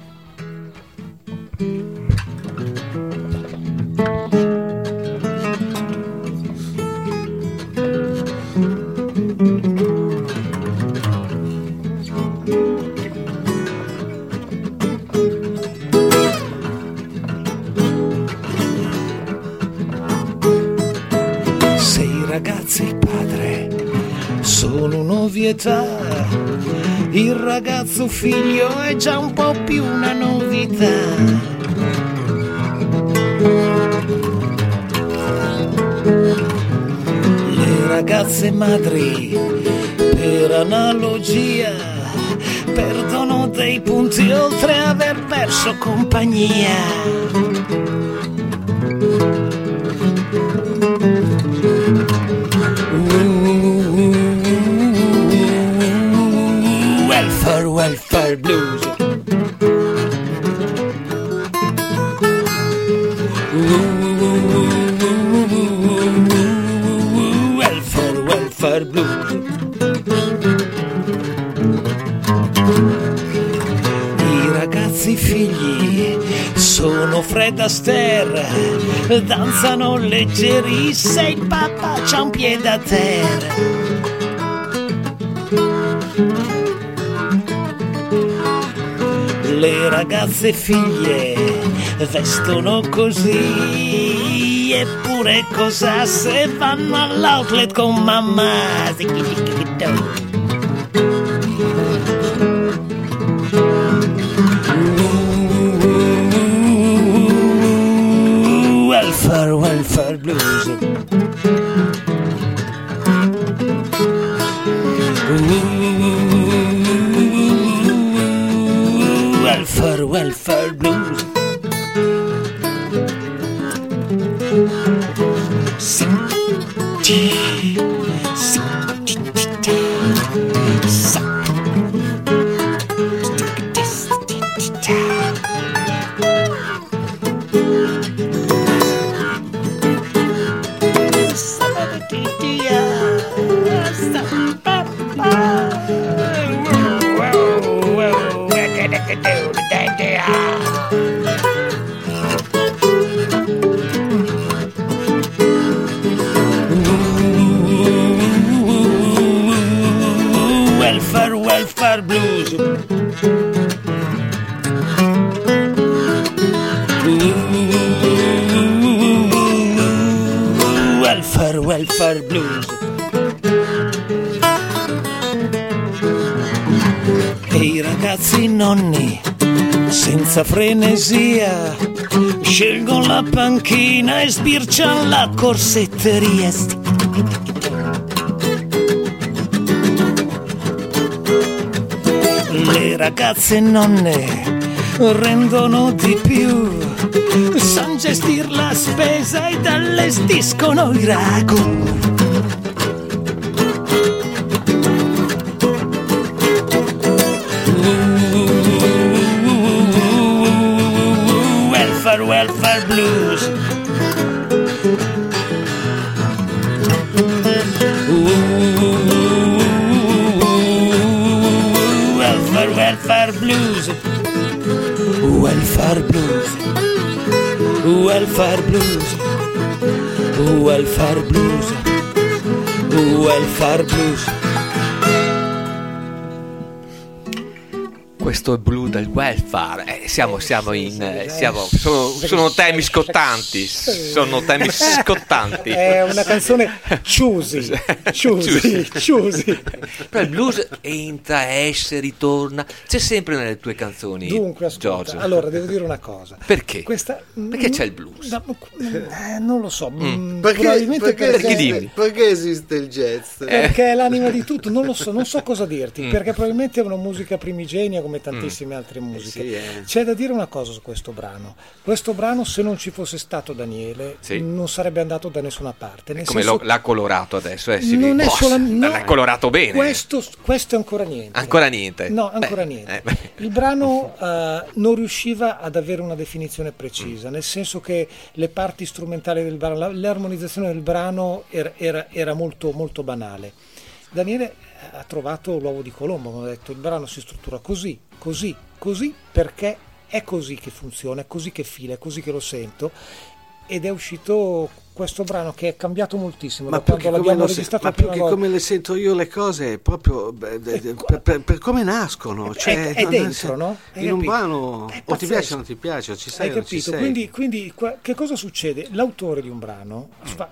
Sei ragazzi padre, sono un'ovvietà. Il ragazzo figlio è già un po' più una novità. Le ragazze madri, per analogia, perdono dei punti oltre a aver perso compagnia. Welfare blues. Welfare blues. sono Fred Astaire, danzano leggeri, se il papà c'ha un piede a terra. Le ragazze figlie vestono così, eppure cosa se vanno all'outlet con mamma? Welfare blues. Welfare blues. Welfare blues. Welfare blues. E i ragazzi nonni senza frenesia scelgono la panchina e sbirciano la corsetteria. Le ragazze nonne rendono di più, san gestir la spesa ed allestiscono i ragù. Welfare blues. Welfare blues. Welfare blues. Welfare blues. Welfare blues. Welfare blues. Questo è blu del welfare. Sono temi scottanti. Sono temi scottanti. È una canzone choosy. Però il blues entra, esce, ritorna. C'è sempre nelle tue canzoni. Dunque, ascolta, Giorgio. allora devo dire una cosa. Perché? Perché c'è il blues? Non lo so. Probabilmente perché esiste il jazz? Perché è l'anima di tutto. Non lo so, non so cosa dirti. Perché probabilmente è una musica primigenia come tantissime altre musiche. C'è da dire una cosa su questo brano. Questo brano, se non ci fosse stato Daniele, non sarebbe andato da nessuna parte. Come l'ha colorato adesso? Non è solamente. L'ha colorato bene. Questo è ancora niente. Ancora niente? No, ancora niente. Il brano non riusciva ad avere una definizione precisa, nel senso che le parti strumentali del brano, l'armonizzazione del brano era molto, molto banale. Daniele ha trovato l'uovo di Colombo, come ho detto, il brano si struttura così, perché è così che funziona, è così che fila, è così che lo sento, ed è uscito questo brano che è cambiato moltissimo da quando l'abbiamo registrato la prima volta. Come le sento io le cose proprio per come nascono, cioè, è dentro, no? In un brano o ti piace o non ti piace, o ci sei. Hai capito? Quindi che cosa succede? L'autore di un brano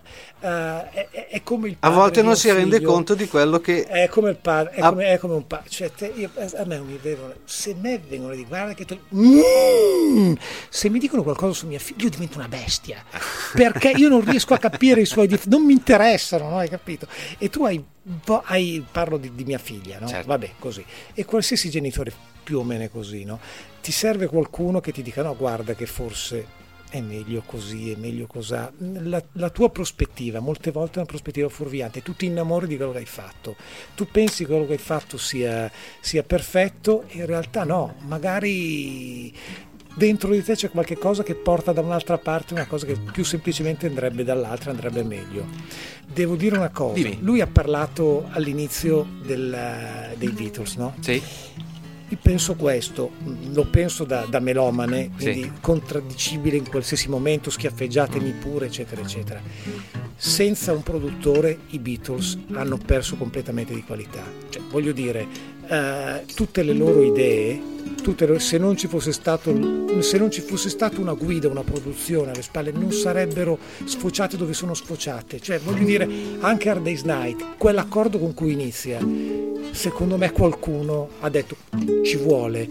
è come il padre. A volte non si rende conto di quello che è come il padre, è come un padre. Cioè, a me non mi vengono, se me vengono di guarda che se mi dicono qualcosa su mia figlia, io divento una bestia, perché io non riesco a capire i suoi difetti, non mi interessano, no? Hai capito? E tu parlo di mia figlia, no? Certo. Vabbè, così. E qualsiasi genitore più o meno è così, no? Ti serve qualcuno che ti dica no, guarda che forse è meglio così, è meglio cosà. La tua prospettiva molte volte è una prospettiva fuorviante, tu ti innamori di quello che hai fatto, tu pensi che quello che hai fatto sia perfetto e in realtà no, magari dentro di te c'è qualche cosa che porta da un'altra parte una cosa che più semplicemente andrebbe dall'altra, andrebbe meglio. Devo dire una cosa, lui ha parlato all'inizio dei Beatles, no? Sì. penso questo, lo penso da melomane, quindi contraddicibile in qualsiasi momento, schiaffeggiatemi pure, eccetera, eccetera. Senza un produttore i Beatles hanno perso completamente di qualità. Cioè, voglio dire, tutte le loro idee, se non ci fosse stata una guida, una produzione alle spalle, non sarebbero sfociate dove sono sfociate. Cioè, voglio dire, anche Hard Day's Night, quell'accordo con cui inizia, secondo me qualcuno ha detto ci vuole,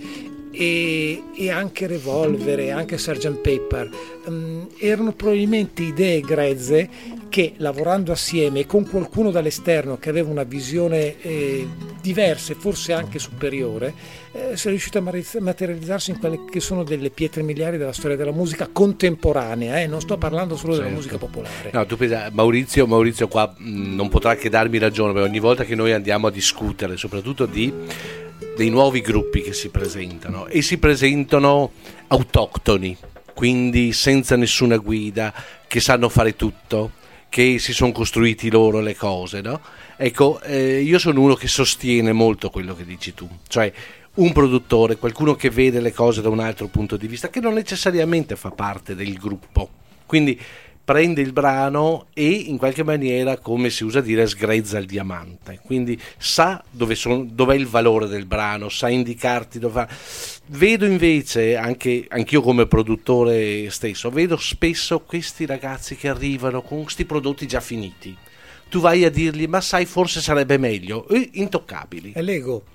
e anche Revolver e anche Sgt. Pepper erano probabilmente idee grezze che, lavorando assieme con qualcuno dall'esterno che aveva una visione diversa e forse anche superiore, si è riuscito a materializzarsi in quelle che sono delle pietre miliari della storia della musica contemporanea, non sto parlando solo della musica popolare. No, tu pensa, Maurizio qua non potrà che darmi ragione, perché ogni volta che noi andiamo a discutere soprattutto dei nuovi gruppi che si presentano, e si presentano autoctoni, quindi senza nessuna guida, che sanno fare tutto, che si sono costruiti loro le cose, no? Ecco, io sono uno che sostiene molto quello che dici tu, cioè un produttore, qualcuno che vede le cose da un altro punto di vista, che non necessariamente fa parte del gruppo, quindi prende il brano e in qualche maniera, come si usa dire, sgrezza il diamante, quindi sa dov'è il valore del brano, sa indicarti dove. Vedo invece, anch'io come produttore stesso, vedo spesso questi ragazzi che arrivano con questi prodotti già finiti, tu vai a dirgli ma sai forse sarebbe meglio, intoccabili. È l'ego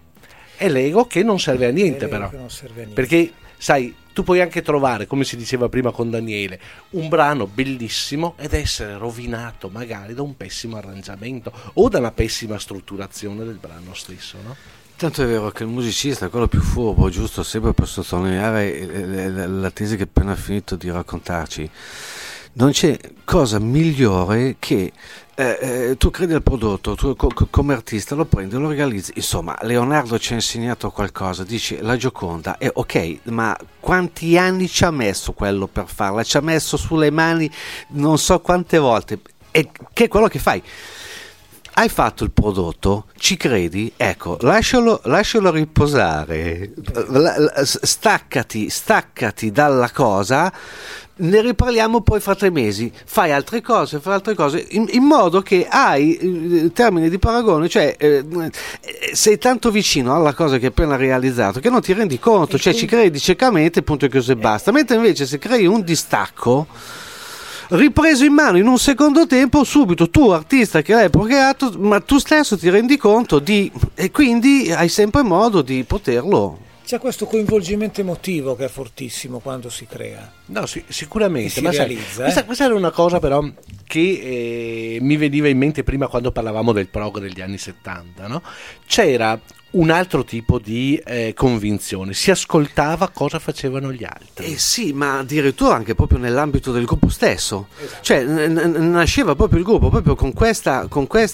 che non serve a niente, però perché sai, tu puoi anche trovare, come si diceva prima con Daniele, un brano bellissimo ed essere rovinato magari da un pessimo arrangiamento o da una pessima strutturazione del brano stesso, no? Tanto è vero che il musicista, quello più furbo, giusto sempre per sottolineare la tesi che appena finito di raccontarci, non c'è cosa migliore che tu credi al prodotto, tu come artista lo prendi, lo realizzi. Insomma, Leonardo ci ha insegnato qualcosa, dici la Gioconda, ok, ma quanti anni ci ha messo quello per farla? Ci ha messo sulle mani non so quante volte, e che è quello che fai. Hai fatto il prodotto, ci credi? Ecco, lascialo riposare, staccati dalla cosa, ne riparliamo poi fra 3 mesi, fai altre cose, in modo che hai termini di paragone, cioè sei tanto vicino alla cosa che hai appena realizzato che non ti rendi conto, cioè ci credi ciecamente, punto e chiuso e basta, mentre invece se crei un distacco ripreso in mano in un secondo tempo, subito tu artista che l'hai procreato, ma tu stesso ti rendi conto e quindi hai sempre modo di poterlo. C'è questo coinvolgimento emotivo che è fortissimo quando si crea. No, sicuramente. Si realizza. Questa era una cosa però che mi veniva in mente prima quando parlavamo del prog degli anni 70, no? C'era un altro tipo di convinzione, si ascoltava cosa facevano gli altri. Sì, ma addirittura anche proprio nell'ambito del gruppo stesso, esatto. Cioè nasceva proprio il gruppo proprio con questa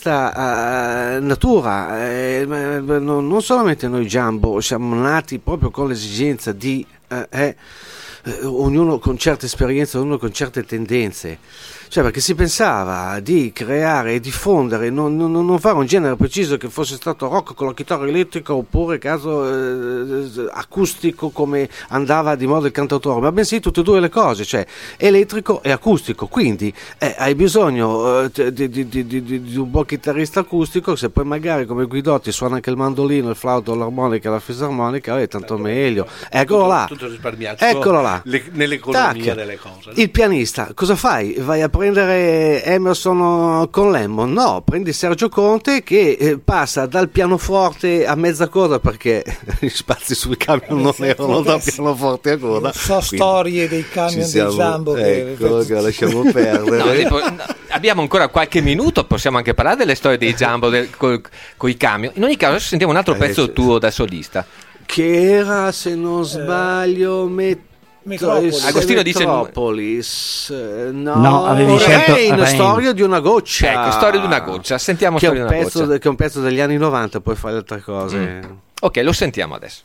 natura, non solamente noi Jumbo siamo nati proprio con l'esigenza di ognuno con certe esperienze, ognuno con certe tendenze. Cioè, perché si pensava di creare e diffondere, non fare un genere preciso che fosse stato rock con la chitarra elettrica oppure caso acustico come andava di moda il cantautore, ma bensì tutte e due le cose, cioè elettrico e acustico. Quindi hai bisogno di un buon chitarrista acustico, se poi magari come Guidotti suona anche il mandolino, il flauto, l'armonica, la fisarmonica, è tanto meglio. Eccolo là. Tutto risparmiato. Eccolo là. Nell'economia delle cose. Il pianista, cosa fai? Vai a prendere Emerson con Lemmon? No, prendi Sergio Conte che passa dal pianoforte a mezza coda, perché gli spazi sul camion non erano da pianoforte a coda. So storie dei camion dei Jumbo che lasciamo perdere. Abbiamo ancora qualche minuto, possiamo anche parlare delle storie dei Jumbo con i camion. In ogni caso sentiamo un altro pezzo tuo da solista, che era, se non sbaglio, Agostino dice Metropolis. No, avevi scelto Rain, Storia di una goccia. Ecco, Storia di una goccia. Sentiamo che Storia di una goccia. Che è un pezzo degli anni 90, poi fare altre cose. Ok, lo sentiamo adesso.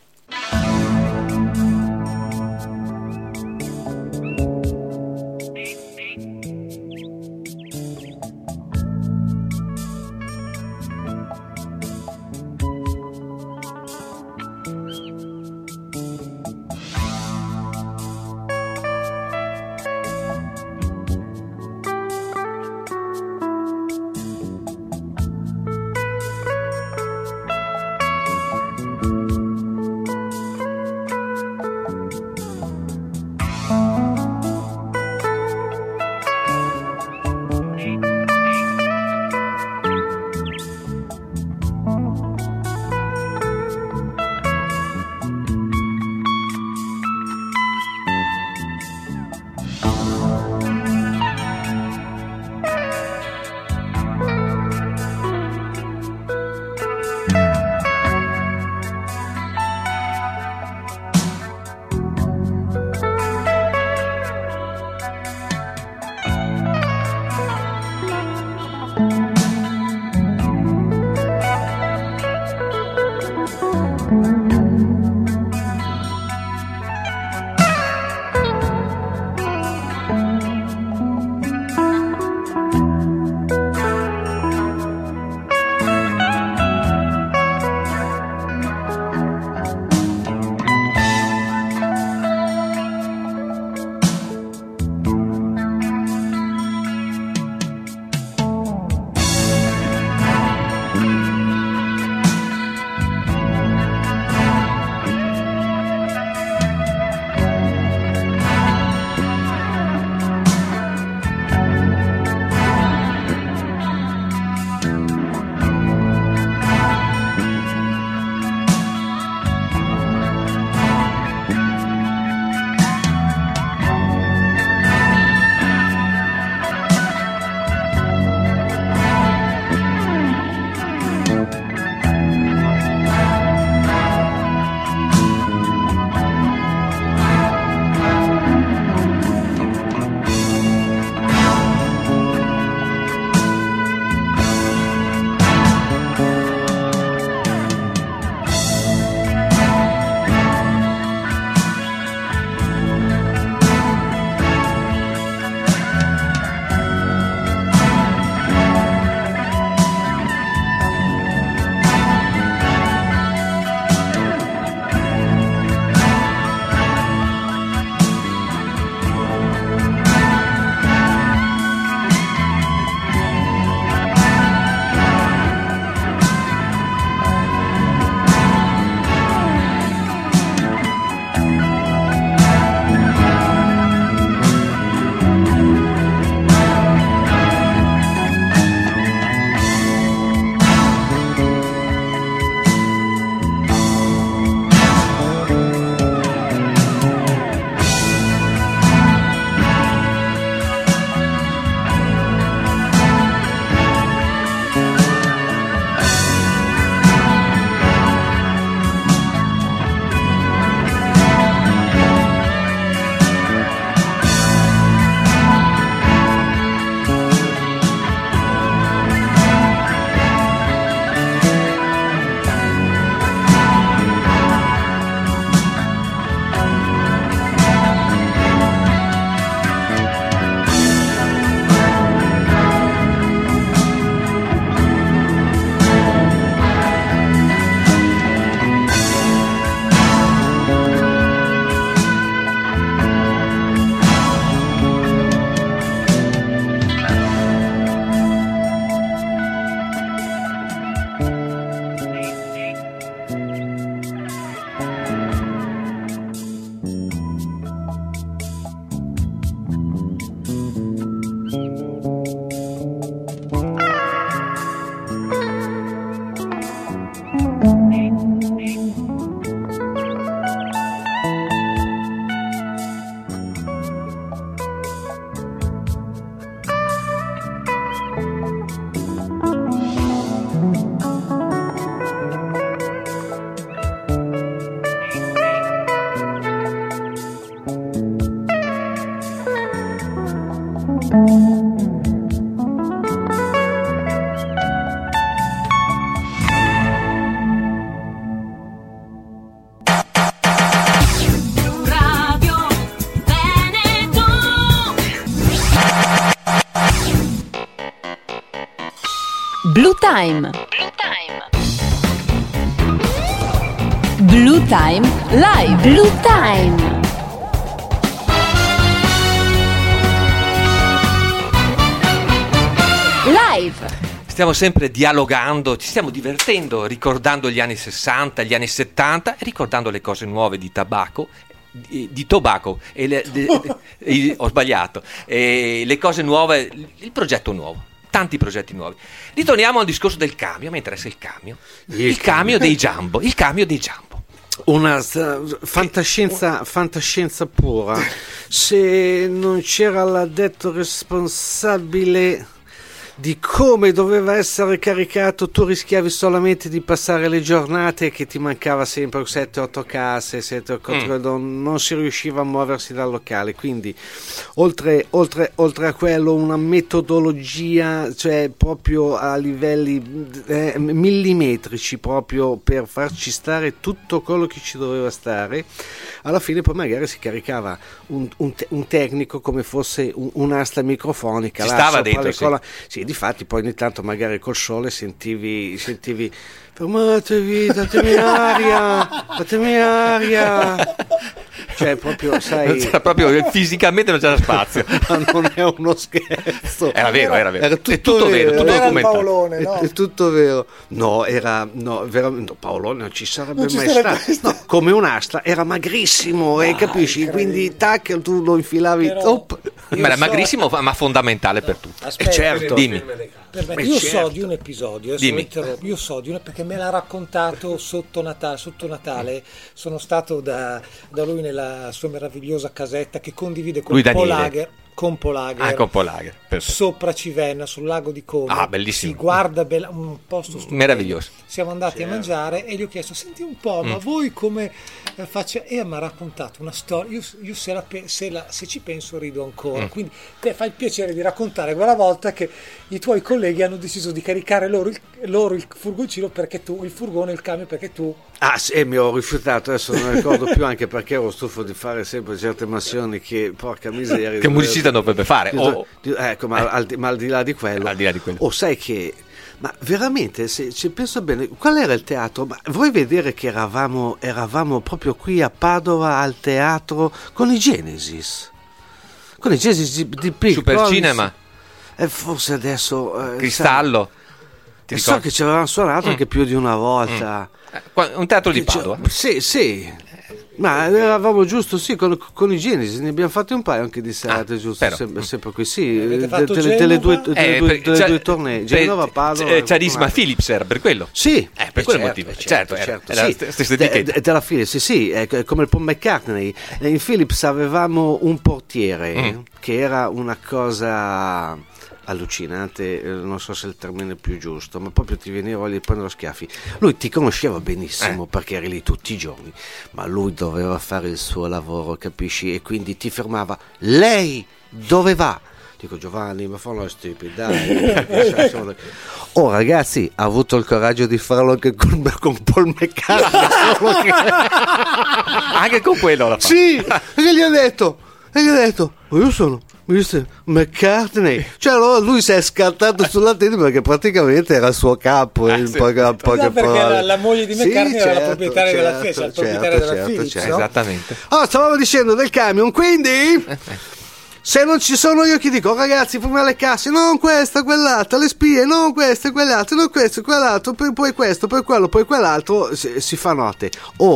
Blue Time. Blue Time Live. Blue Time. Live. Stiamo sempre dialogando, ci stiamo divertendo, ricordando gli anni 60, gli anni 70 e ricordando le cose nuove di tabacco. Di tobacco ho sbagliato, le cose nuove, il progetto nuovo, tanti progetti nuovi. Ritorniamo al discorso del cambio. Mi interessa il cambio dei Jumbo. Una fantascienza pura. Se non c'era l'addetto responsabile di come doveva essere caricato, tu rischiavi solamente di passare le giornate che ti mancava sempre 7-8 casse, non si riusciva a muoversi dal locale. Quindi oltre a quello una metodologia, cioè proprio a livelli millimetrici, proprio per farci stare tutto quello che ci doveva stare. Alla fine poi magari si caricava un tecnico come fosse un'asta microfonica, ci stava dentro, sì, difatti poi ogni tanto magari col sole sentivi fermatevi, datemi aria, cioè proprio, sai, proprio fisicamente non c'era spazio. Non è uno scherzo, era vero, era tutto vero, tutto documentato. Paolone, no? È tutto vero. Veramente Paolone non ci sarebbe mai stato. No, come un'asta, era magrissimo, capisci? Quindi tac, tu lo infilavi top. Ma era magrissimo, ma fondamentale per tutti. Aspetta, certo. Dimmi. So di un episodio, perché me l'ha raccontato sotto Natale. Sono stato da lui nella sua meravigliosa casetta che condivide con Polagher, sopra Civenna, sul lago di Como. Bellissimo. Si guarda un posto stupendo. Meraviglioso. Siamo andati a mangiare e gli ho chiesto: senti un po', ma voi come faccia? E mi ha raccontato una storia. Io se ci penso rido ancora. Quindi te fai il piacere di raccontare quella volta che i tuoi colleghi hanno deciso di caricare loro il furgoncino perché tu, il furgone, il camion, perché tu. Sì, mi ho rifiutato, adesso non ricordo più, anche perché ero stufo di fare sempre certe mansioni che, porca miseria, che un musicista dovrebbe fare. Ma al di là di quello. Sai che, ma veramente, se penso bene, qual era il teatro? Ma vuoi vedere che eravamo proprio qui a Padova al teatro con i Genesis di Pink Super Collins. Cinema. Forse adesso Cristallo. So che ci avevamo suonato anche più di una volta. Un teatro di Padova. Sì. Ma eravamo giusto, sì, con i Genesi, ne abbiamo fatti un paio anche di serate, giusto? Sempre qui, sì, delle due tornei, Genova, Padova. Carissima Philips era per quello? Sì. Per quel motivo, certo. Era la stessa etichetta. Della Philips, sì, come il Paul McCartney. In Philips avevamo un portiere che era una cosa allucinante, non so se è il termine più giusto, ma proprio ti veniva voglia di prendere schiaffi. Lui ti conosceva benissimo perché eri lì tutti i giorni, ma lui doveva fare il suo lavoro, capisci? E quindi ti fermava: lei dove va? Dico: Giovanni, ma fallo stupid, dai. Ragazzi, ha avuto il coraggio di farlo anche con Paul McCartney. Anche con quello l'ha fatto. Sì, e gli ha detto, io sono Mr. McCartney, cioè lui si è scattato sulla tenda perché praticamente era il suo capo, perché la moglie di McCartney era la proprietaria della Philips, no? Esattamente. Stavamo dicendo del camion, quindi se non ci sono io chi dico: ragazzi, prima le casse, non questa, quell'altra, le spie, non questa, quell'altra, non questo, quell'altro, poi questo, poi quello, poi quell'altro, si fa notte.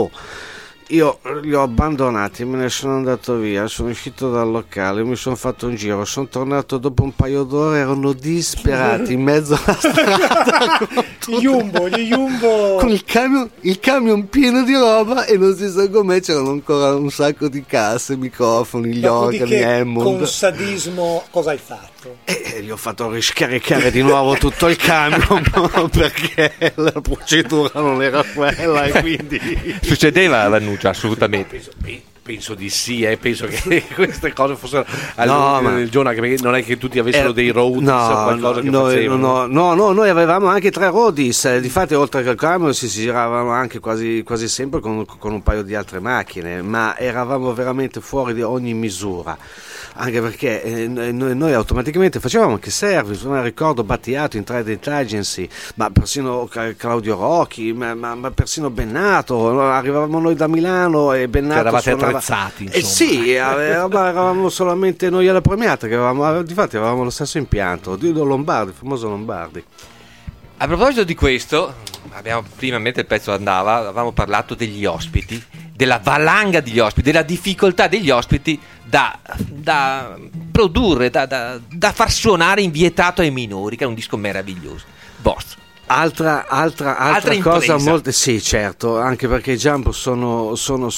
Io li ho abbandonati, me ne sono andato via, sono uscito dal locale, mi sono fatto un giro, sono tornato dopo un paio d'ore, erano disperati in mezzo alla strada gli Jumbo con il camion pieno di roba, e non si sa com'è, c'erano ancora un sacco di casse, microfoni, gli organi, Hammond. Con sadismo cosa hai fatto? Gli ho fatto riscaricare di nuovo tutto il camion perché la procedura non era quella, e quindi succedeva l'annuncio, assolutamente. Penso di sì, penso che queste cose fossero del giorno, anche perché non è che tutti avessero dei roadies o qualcosa che facevano. No, noi avevamo anche 3 roadies, difatti oltre che al camion si giravano anche quasi sempre con un paio di altre macchine, ma eravamo veramente fuori di ogni misura. Anche perché noi automaticamente facevamo anche service, non ricordo Battiato in Trident Agency, ma persino Claudio Rocchi, ma persino Bennato, arrivavamo noi da Milano e Bennato eravate attrezzati, insomma. Sì, eravamo solamente noi alla Premiata, che difatti avevamo lo stesso impianto, Lombardi, il famoso Lombardi. A proposito di questo, prima mentre il pezzo andava, avevamo parlato degli ospiti, della valanga degli ospiti, della difficoltà degli ospiti da produrre, da far suonare in vietato ai minori, che è un disco meraviglioso. Boss. Altra cosa molto, sì, certo, anche perché i Jumbo sono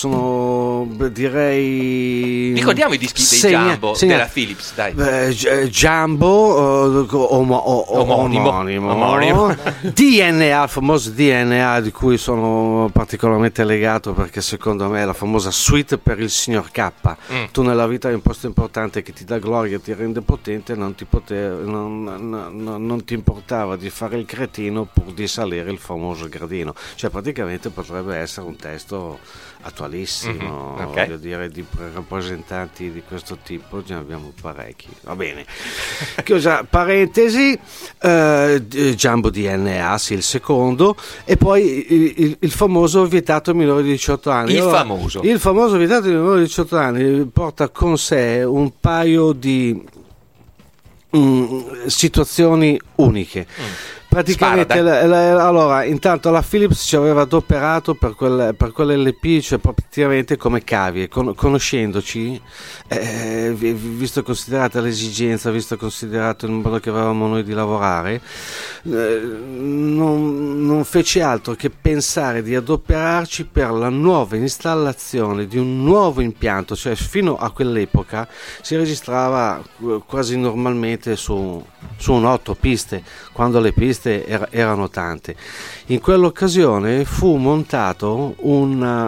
direi, ricordiamo i dischi dei Jumbo della Philips, dai. Jumbo omonimo. DNA, il famoso DNA, di cui sono particolarmente legato, perché secondo me è la famosa suite per il signor K. Tu nella vita hai un posto importante che ti dà gloria, ti rende potente, non ti importava di fare il cretino pur di salire il famoso gradino. Cioè praticamente potrebbe essere un testo attualissimo, voglio dire, di rappresentanti di questo tipo già abbiamo parecchi. Va bene, chiusa parentesi. Jumbo DNA, sì, il secondo, e poi il famoso vietato ai minori di 18 anni. Il famoso vietato ai minori di 18 anni porta con sé un paio di situazioni uniche. Praticamente allora, intanto la Philips ci aveva adoperato per quell'LP, cioè praticamente come cavie, conoscendoci, visto considerata l'esigenza, visto considerato il modo che avevamo noi di lavorare, non fece altro che pensare di adoperarci per la nuova installazione di un nuovo impianto, cioè fino a quell'epoca si registrava quasi normalmente su un 8 piste, quando le piste erano tante. In quell'occasione fu montato un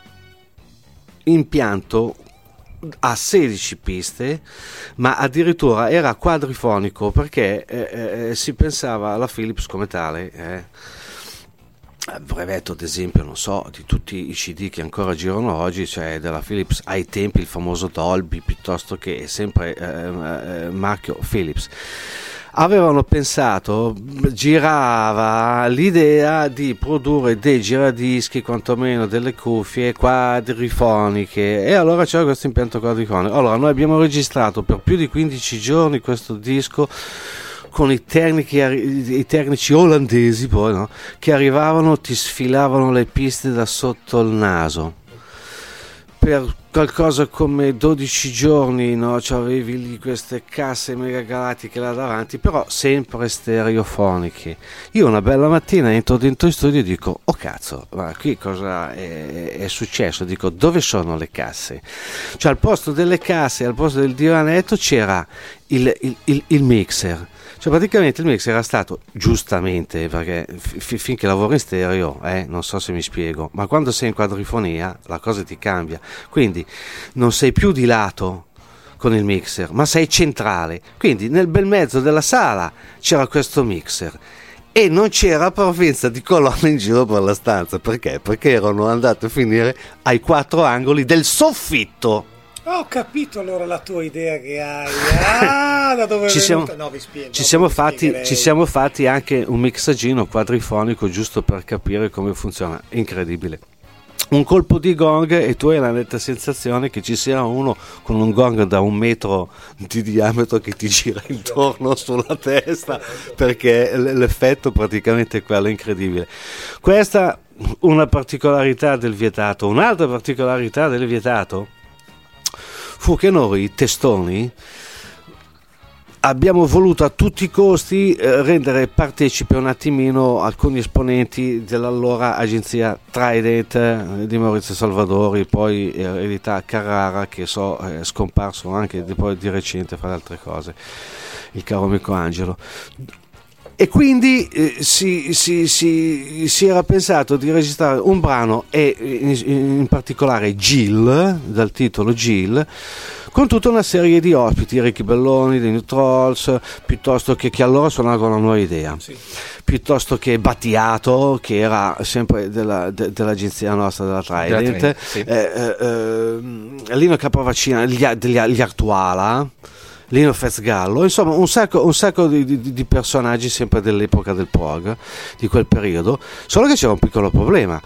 impianto a 16 piste, ma addirittura era quadrifonico, perché si pensava alla Philips come tale. Brevetto, ad esempio, non so, di tutti i CD che ancora girano oggi, cioè della Philips ai tempi, il famoso Dolby, piuttosto che sempre marchio Philips. Avevano pensato, girava l'idea di produrre dei giradischi, quantomeno delle cuffie quadrifoniche, e allora c'era questo impianto quadrifonico. Allora noi abbiamo registrato per più di 15 giorni questo disco con i tecnici olandesi, poi, no? Che arrivavano, ti sfilavano le piste da sotto il naso. Per qualcosa come 12 giorni, no? C'avevi lì queste casse megagalattiche là davanti, però sempre stereofoniche. Io una bella mattina entro dentro in studio e dico: oh cazzo, ma qui cosa è successo? Dico: dove sono le casse? Cioè al posto delle casse, al posto del divanetto c'era il mixer. Cioè praticamente il mix era stato, giustamente, perché finché lavoro in stereo, non so se mi spiego, ma quando sei in quadrifonia la cosa ti cambia, quindi non sei più di lato con il mixer, ma sei centrale, quindi nel bel mezzo della sala c'era questo mixer e non c'era parvenza di colonne in giro per la stanza. Perché? Perché erano andate a finire ai 4 angoli del soffitto. Ho capito allora la tua idea che hai. Da dove ci siamo fatti anche un mixagino quadrifonico giusto per capire come funziona. Incredibile. Un colpo di gong e tu hai la netta sensazione che ci sia uno con un gong da 1 metro di diametro che ti gira intorno sulla testa, perché l'effetto praticamente è quello, incredibile. Questa una particolarità del vietato. Un'altra particolarità del vietato fu che noi, testoni, abbiamo voluto a tutti i costi rendere partecipi un attimino alcuni esponenti dell'allora agenzia Trident di Maurizio Salvadori, poi eredità Carrara, che è scomparso anche poi di recente fra le altre cose, il caro amico Angelo. E quindi si era pensato di registrare un brano, e in particolare Jill, dal titolo Jill, con tutta una serie di ospiti, Ricky Belloni, dei New Trolls, piuttosto che allora suonavano una nuova idea, sì, piuttosto che Battiato, che era sempre dell'agenzia nostra, della Trident, sì, Lino Capovacina, gli Artuala, Lino Fezzgallo, insomma un sacco di personaggi sempre dell'epoca del prog, di quel periodo, solo che c'era un piccolo problema.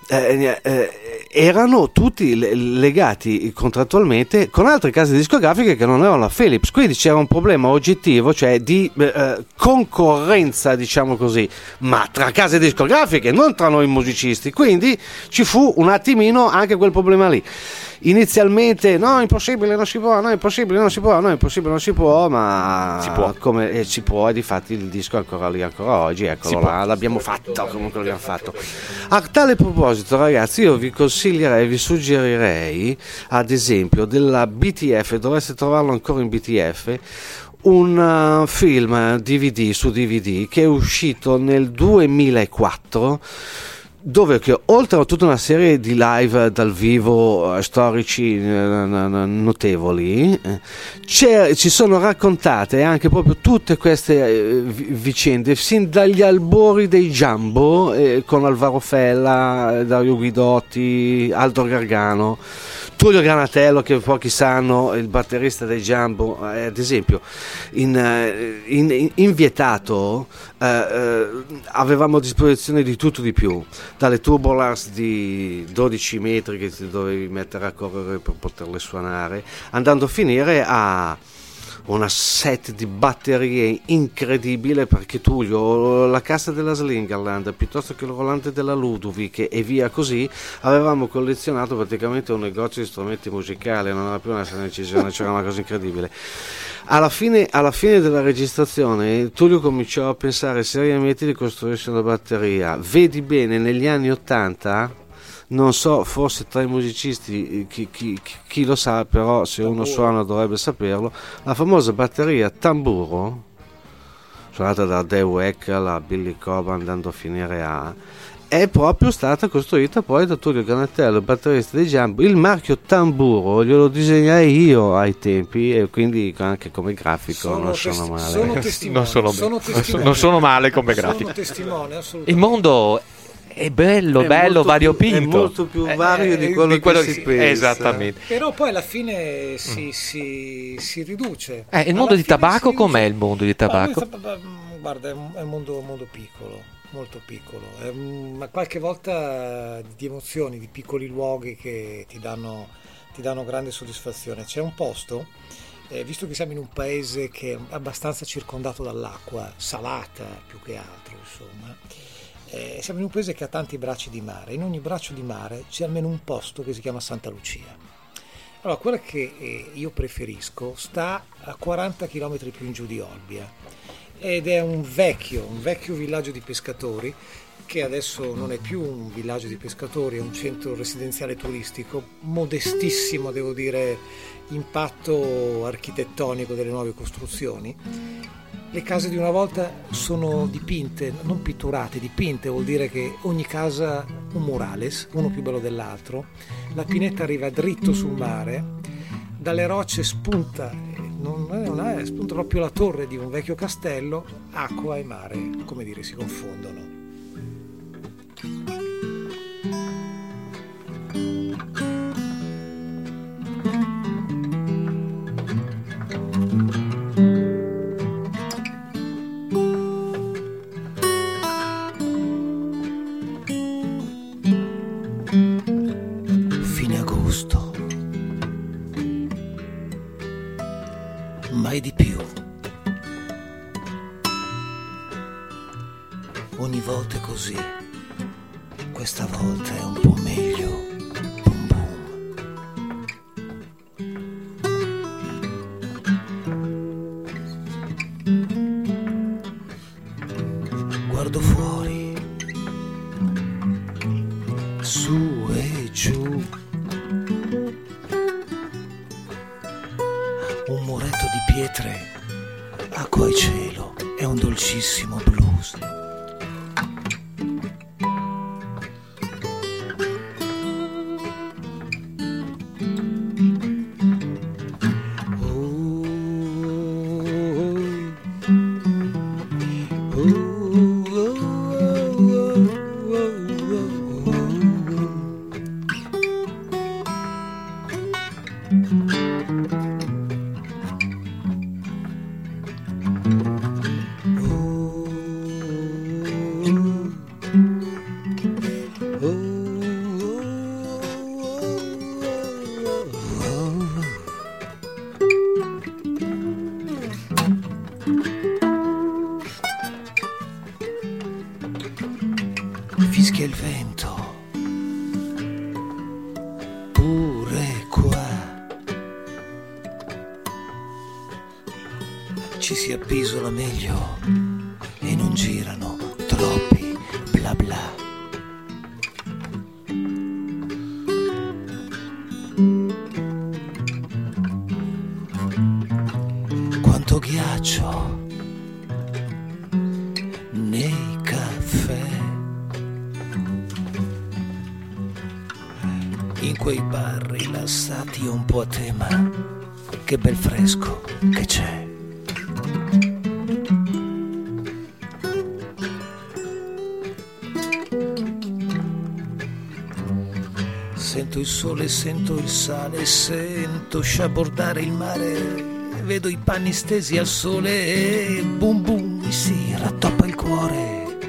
Erano tutti legati contrattualmente con altre case discografiche che non erano la Philips, quindi c'era un problema oggettivo, cioè di concorrenza, diciamo così, ma tra case discografiche, non tra noi musicisti, quindi ci fu un attimino anche quel problema lì. Inizialmente no, impossibile, non si può, no, impossibile, non si può, no, impossibile, non si può, ma si può, come si può, e difatti il disco è ancora lì, ancora oggi, eccolo là, l'abbiamo fatto, comunque l'abbiamo fatto. A tale proposito, ragazzi, io vi consiglierei, vi suggerirei, ad esempio, della BTF, dovreste trovarlo ancora in BTF, un film DVD su DVD che è uscito nel 2004, dove oltre a tutta una serie di live dal vivo storici notevoli, ci sono raccontate anche proprio tutte queste vicende sin dagli albori dei Jumbo, con Alvaro Fella, Dario Guidotti, Aldo Gargano, Tullio Granatello, che pochi sanno, il batterista dei Jumbo, ad esempio in Vietato avevamo a disposizione di tutto di più, dalle Turbolars di 12 metri che ti dovevi mettere a correre per poterle suonare, andando a finire a una set di batterie incredibile, perché Tullio, la cassa della Slingerland piuttosto che il volante della Ludovic e via così, avevamo collezionato praticamente un negozio di strumenti musicali, non era più una incisione, c'era una cosa incredibile. Alla fine della registrazione Tullio cominciò a pensare seriamente di costruirsi una batteria. Vedi bene, negli anni 80, non so, forse tra i musicisti chi lo sa, però se uno suona dovrebbe saperlo, la famosa batteria tamburo, suonata da Dave Weckl a Billy Cobham, andando a finire è proprio stata costruita poi da Tullio Granatello, batterista dei Jumbo. Il marchio tamburo glielo disegnai io ai tempi, e quindi anche come grafico non sono male. Non sono male come grafico. Il mondo è bello, variopinto. È molto più vario di quello che si pensa. Esattamente. Però poi alla fine si riduce. Il mondo di tabacco com'è il mondo di tabacco? Guarda, è un mondo piccolo, molto piccolo. Ma qualche volta di emozioni, di piccoli luoghi che ti danno grande soddisfazione. C'è un posto, visto che siamo in un paese che è abbastanza circondato dall'acqua, salata più che altro, insomma. Siamo in un paese che ha tanti bracci di mare. In ogni braccio di mare c'è almeno un posto che si chiama Santa Lucia. Allora, quella che io preferisco sta a 40 km più in giù di Olbia, ed è un vecchio villaggio di pescatori, che adesso non è più un villaggio di pescatori, è un centro residenziale turistico, modestissimo, devo dire, impatto architettonico delle nuove costruzioni. Le case di una volta sono dipinte, non pitturate, dipinte, vuol dire che ogni casa un murales, uno più bello dell'altro. La pineta arriva dritto sul mare, dalle rocce spunta proprio la torre di un vecchio castello, acqua e mare, come dire, si confondono. Mai di più. Ogni volta è così. Questa volta è un po' meglio. Boom boom. Guardo fuori, su e giù. Un muretto di pietre, acqua e cielo, è un dolcissimo blu. blues. Fischia il vento, pure qua. Ci si appisola meglio e non girano troppi bla bla. Quanto ghiaccio nei caffè, in quei bar rilassati un po' a tema, che bel fresco che c'è. Sento il sole, sento il sale, sento sciabordare il mare, vedo i panni stesi al sole e boom boom mi si rattoppa il cuore.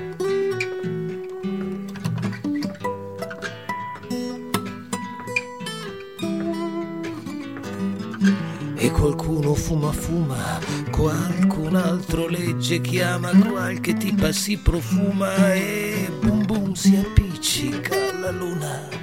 E qualcuno fuma fuma, qualcun altro legge, chiama, qualche tipa si profuma e boom boom si appiccica alla luna.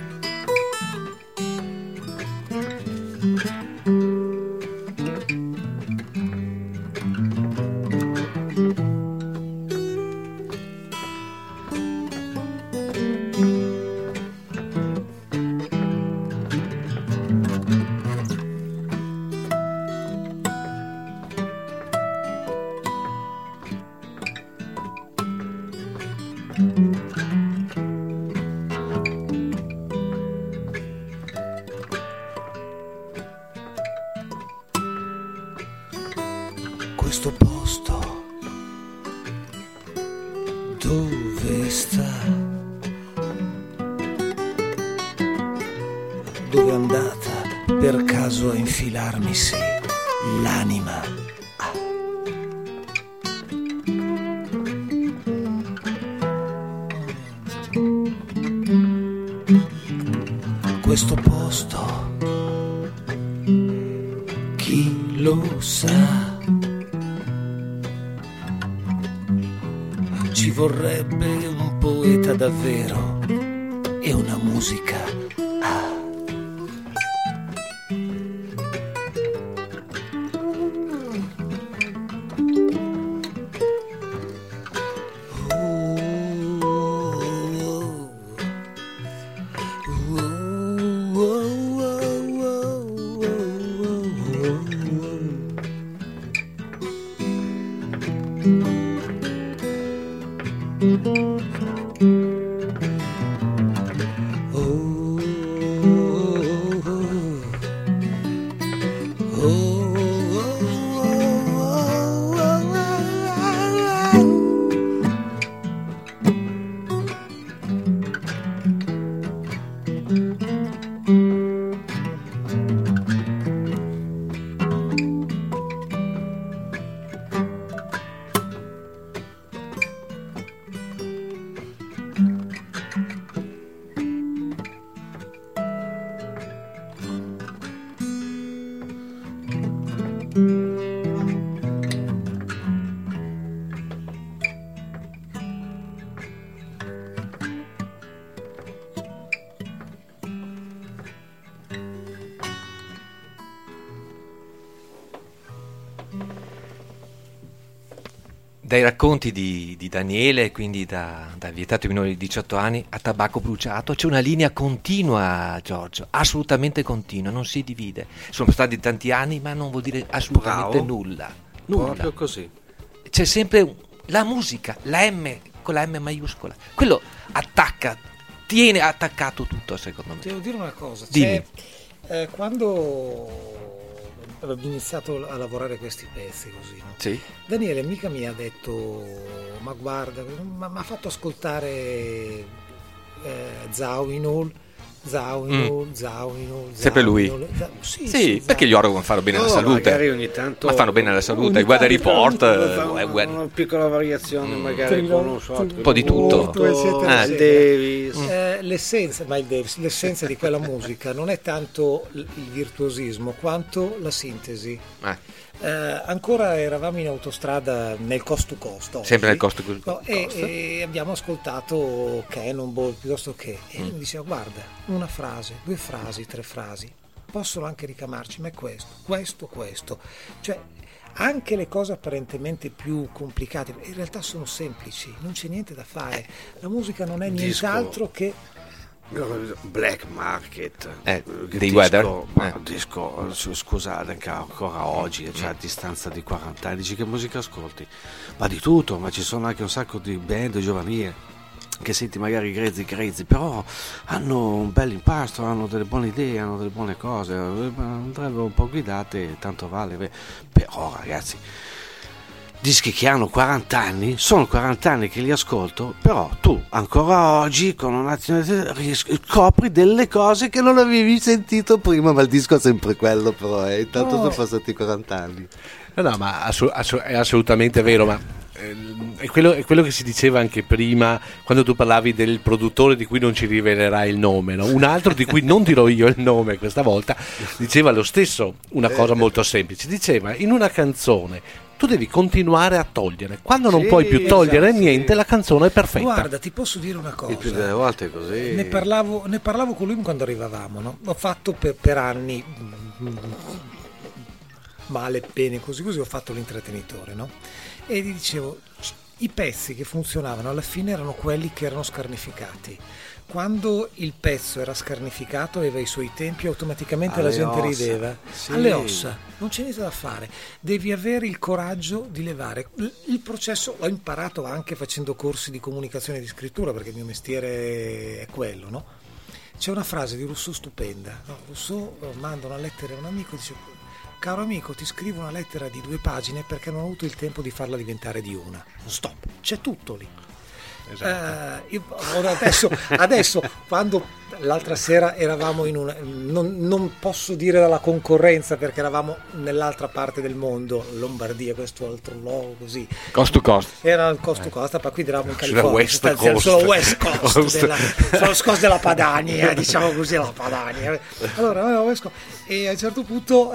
Questo posto dove sta? Dove è andata per caso a infilarmisi l'anima? Questo posto chi lo sa? Ci vorrebbe un poeta davvero e una musica. Dai racconti di Daniele, quindi da vietato ai minori di 18 anni a tabacco bruciato, c'è una linea continua, Giorgio, assolutamente continua, non si divide. Sono stati tanti anni, ma non vuol dire assolutamente nulla. Proprio così. C'è sempre la musica, la M con la M maiuscola, quello tiene attaccato tutto, secondo me. Devo dire una cosa, quando abbiamo iniziato a lavorare questi pezzi così, no? Sì. Daniele mica mi ha detto ma guarda, mi ha fatto ascoltare Zawinul. Sempre lui. Sì, perché gli organo fanno bene alla salute. Magari ogni tanto, ma fanno bene alla salute. Guarda Report, una piccola variazione, magari con un po' di tutto. Davis. L'essenza di quella musica non è tanto il virtuosismo quanto la sintesi. Ancora eravamo in autostrada nel cost to cost oggi, sempre nel cost to cost, e abbiamo ascoltato Cannonball piuttosto che, e mi diceva guarda, una frase, 2 frasi, 3 frasi possono anche ricamarci, ma è questo, cioè anche le cose apparentemente più complicate in realtà sono semplici, non c'è niente da fare, la musica non è nient'altro che Black Market dei Weather, disco, scusate, ancora oggi, cioè a distanza di 40 anni, dici che musica ascolti? Ma di tutto, ma ci sono anche un sacco di band giovanili che senti magari grezzi, però hanno un bel impasto, hanno delle buone idee, hanno delle buone cose, andrebbero un po' guidate, tanto vale. Però ragazzi, dischi che hanno 40 anni, sono 40 anni che li ascolto, però tu ancora oggi con un attimo scopri delle cose che non avevi sentito prima, ma il disco è sempre quello, però intanto sono passati 40 anni. No, ma è assolutamente vero, ma è quello che si diceva anche prima quando tu parlavi del produttore di cui non ci rivelerai il nome, no? Un altro di cui non dirò io il nome questa volta diceva lo stesso, una cosa molto semplice, diceva in una canzone tu devi continuare a togliere, quando non puoi più togliere niente, la canzone è perfetta. Guarda, ti posso dire una cosa, il più delle volte è così. Ne parlavo con lui quando arrivavamo, no? Ho fatto per anni, male, bene, così ho fatto l'intrattenitore, no? E gli dicevo, i pezzi che funzionavano alla fine erano quelli che erano scarnificati. Quando il pezzo era scarnificato aveva i suoi tempi, automaticamente la gente rideva. Alle ossa, non c'è niente da fare, devi avere il coraggio di levare. Il processo l'ho imparato anche facendo corsi di comunicazione e di scrittura, perché il mio mestiere è quello, no? C'è una frase di Rousseau stupenda, no? Rousseau manda una lettera a un amico e dice: caro amico, ti scrivo una lettera di 2 pagine perché non ho avuto il tempo di farla diventare di una. Stop, c'è tutto lì. Esatto. Adesso quando l'altra sera eravamo in una, non posso dire dalla concorrenza perché eravamo nell'altra parte del mondo, Lombardia, questo altro luogo così, cost to cost, era il cost to cost, ma qui eravamo in California, sulla West Coast della Padania, diciamo così, la Padania. Allora e a un certo punto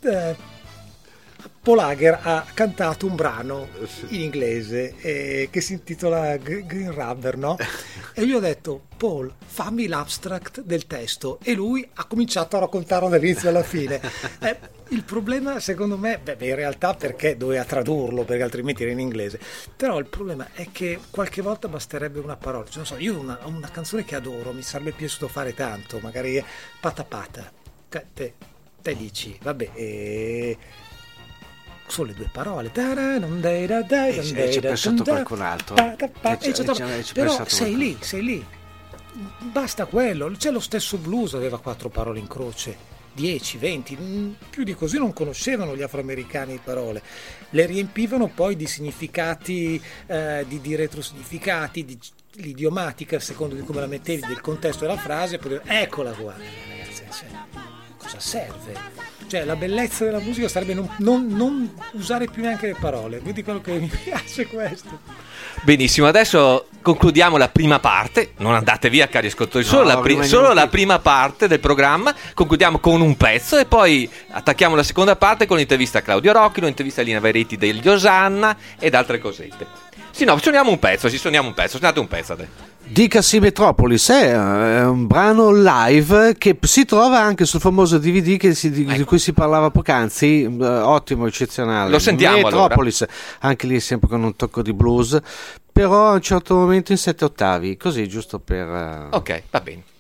Paul Hager ha cantato un brano in inglese che si intitola Green Rubber, no? E io ho detto: Paul, fammi l'abstract del testo, e lui ha cominciato a raccontarlo dall'inizio alla fine. Il problema secondo me, in realtà perché doveva tradurlo, perché altrimenti era in inglese, però il problema è che qualche volta basterebbe una parola, cioè, non so, io ho una canzone che adoro, mi sarebbe piaciuto fare tanto, magari Pata Pata, te dici vabbè, sono le 2 parole, ci ha pensato qualcun altro, però sei lì, basta quello. C'è lo stesso blues, aveva 4 parole in croce, 10, 20, più di così non conoscevano gli afroamericani le parole, le riempivano poi di significati, di retrosignificati, di l'idiomatica, a secondo di come la mettevi, del contesto della frase, poi eccola qua, ragazzi, cosa serve? Cioè, la bellezza della musica sarebbe non usare più neanche le parole, quindi quello che mi piace è questo. Benissimo, adesso concludiamo la prima parte, non andate via cari ascoltatori, solo la prima parte del programma, concludiamo con un pezzo e poi attacchiamo la seconda parte con l'intervista a Claudio Rocchi, l'intervista a Lina Veretti degli Osanna ed altre cosette. Sì, no, suoniamo un pezzo adesso. Dicasi Metropolis è un brano live che si trova anche sul famoso DVD di cui si parlava poc'anzi, ottimo, eccezionale. Lo sentiamo Metropolis, allora. Anche lì sempre con un tocco di blues, però a un certo momento in 7 ottavi, così giusto per... Ok, va bene.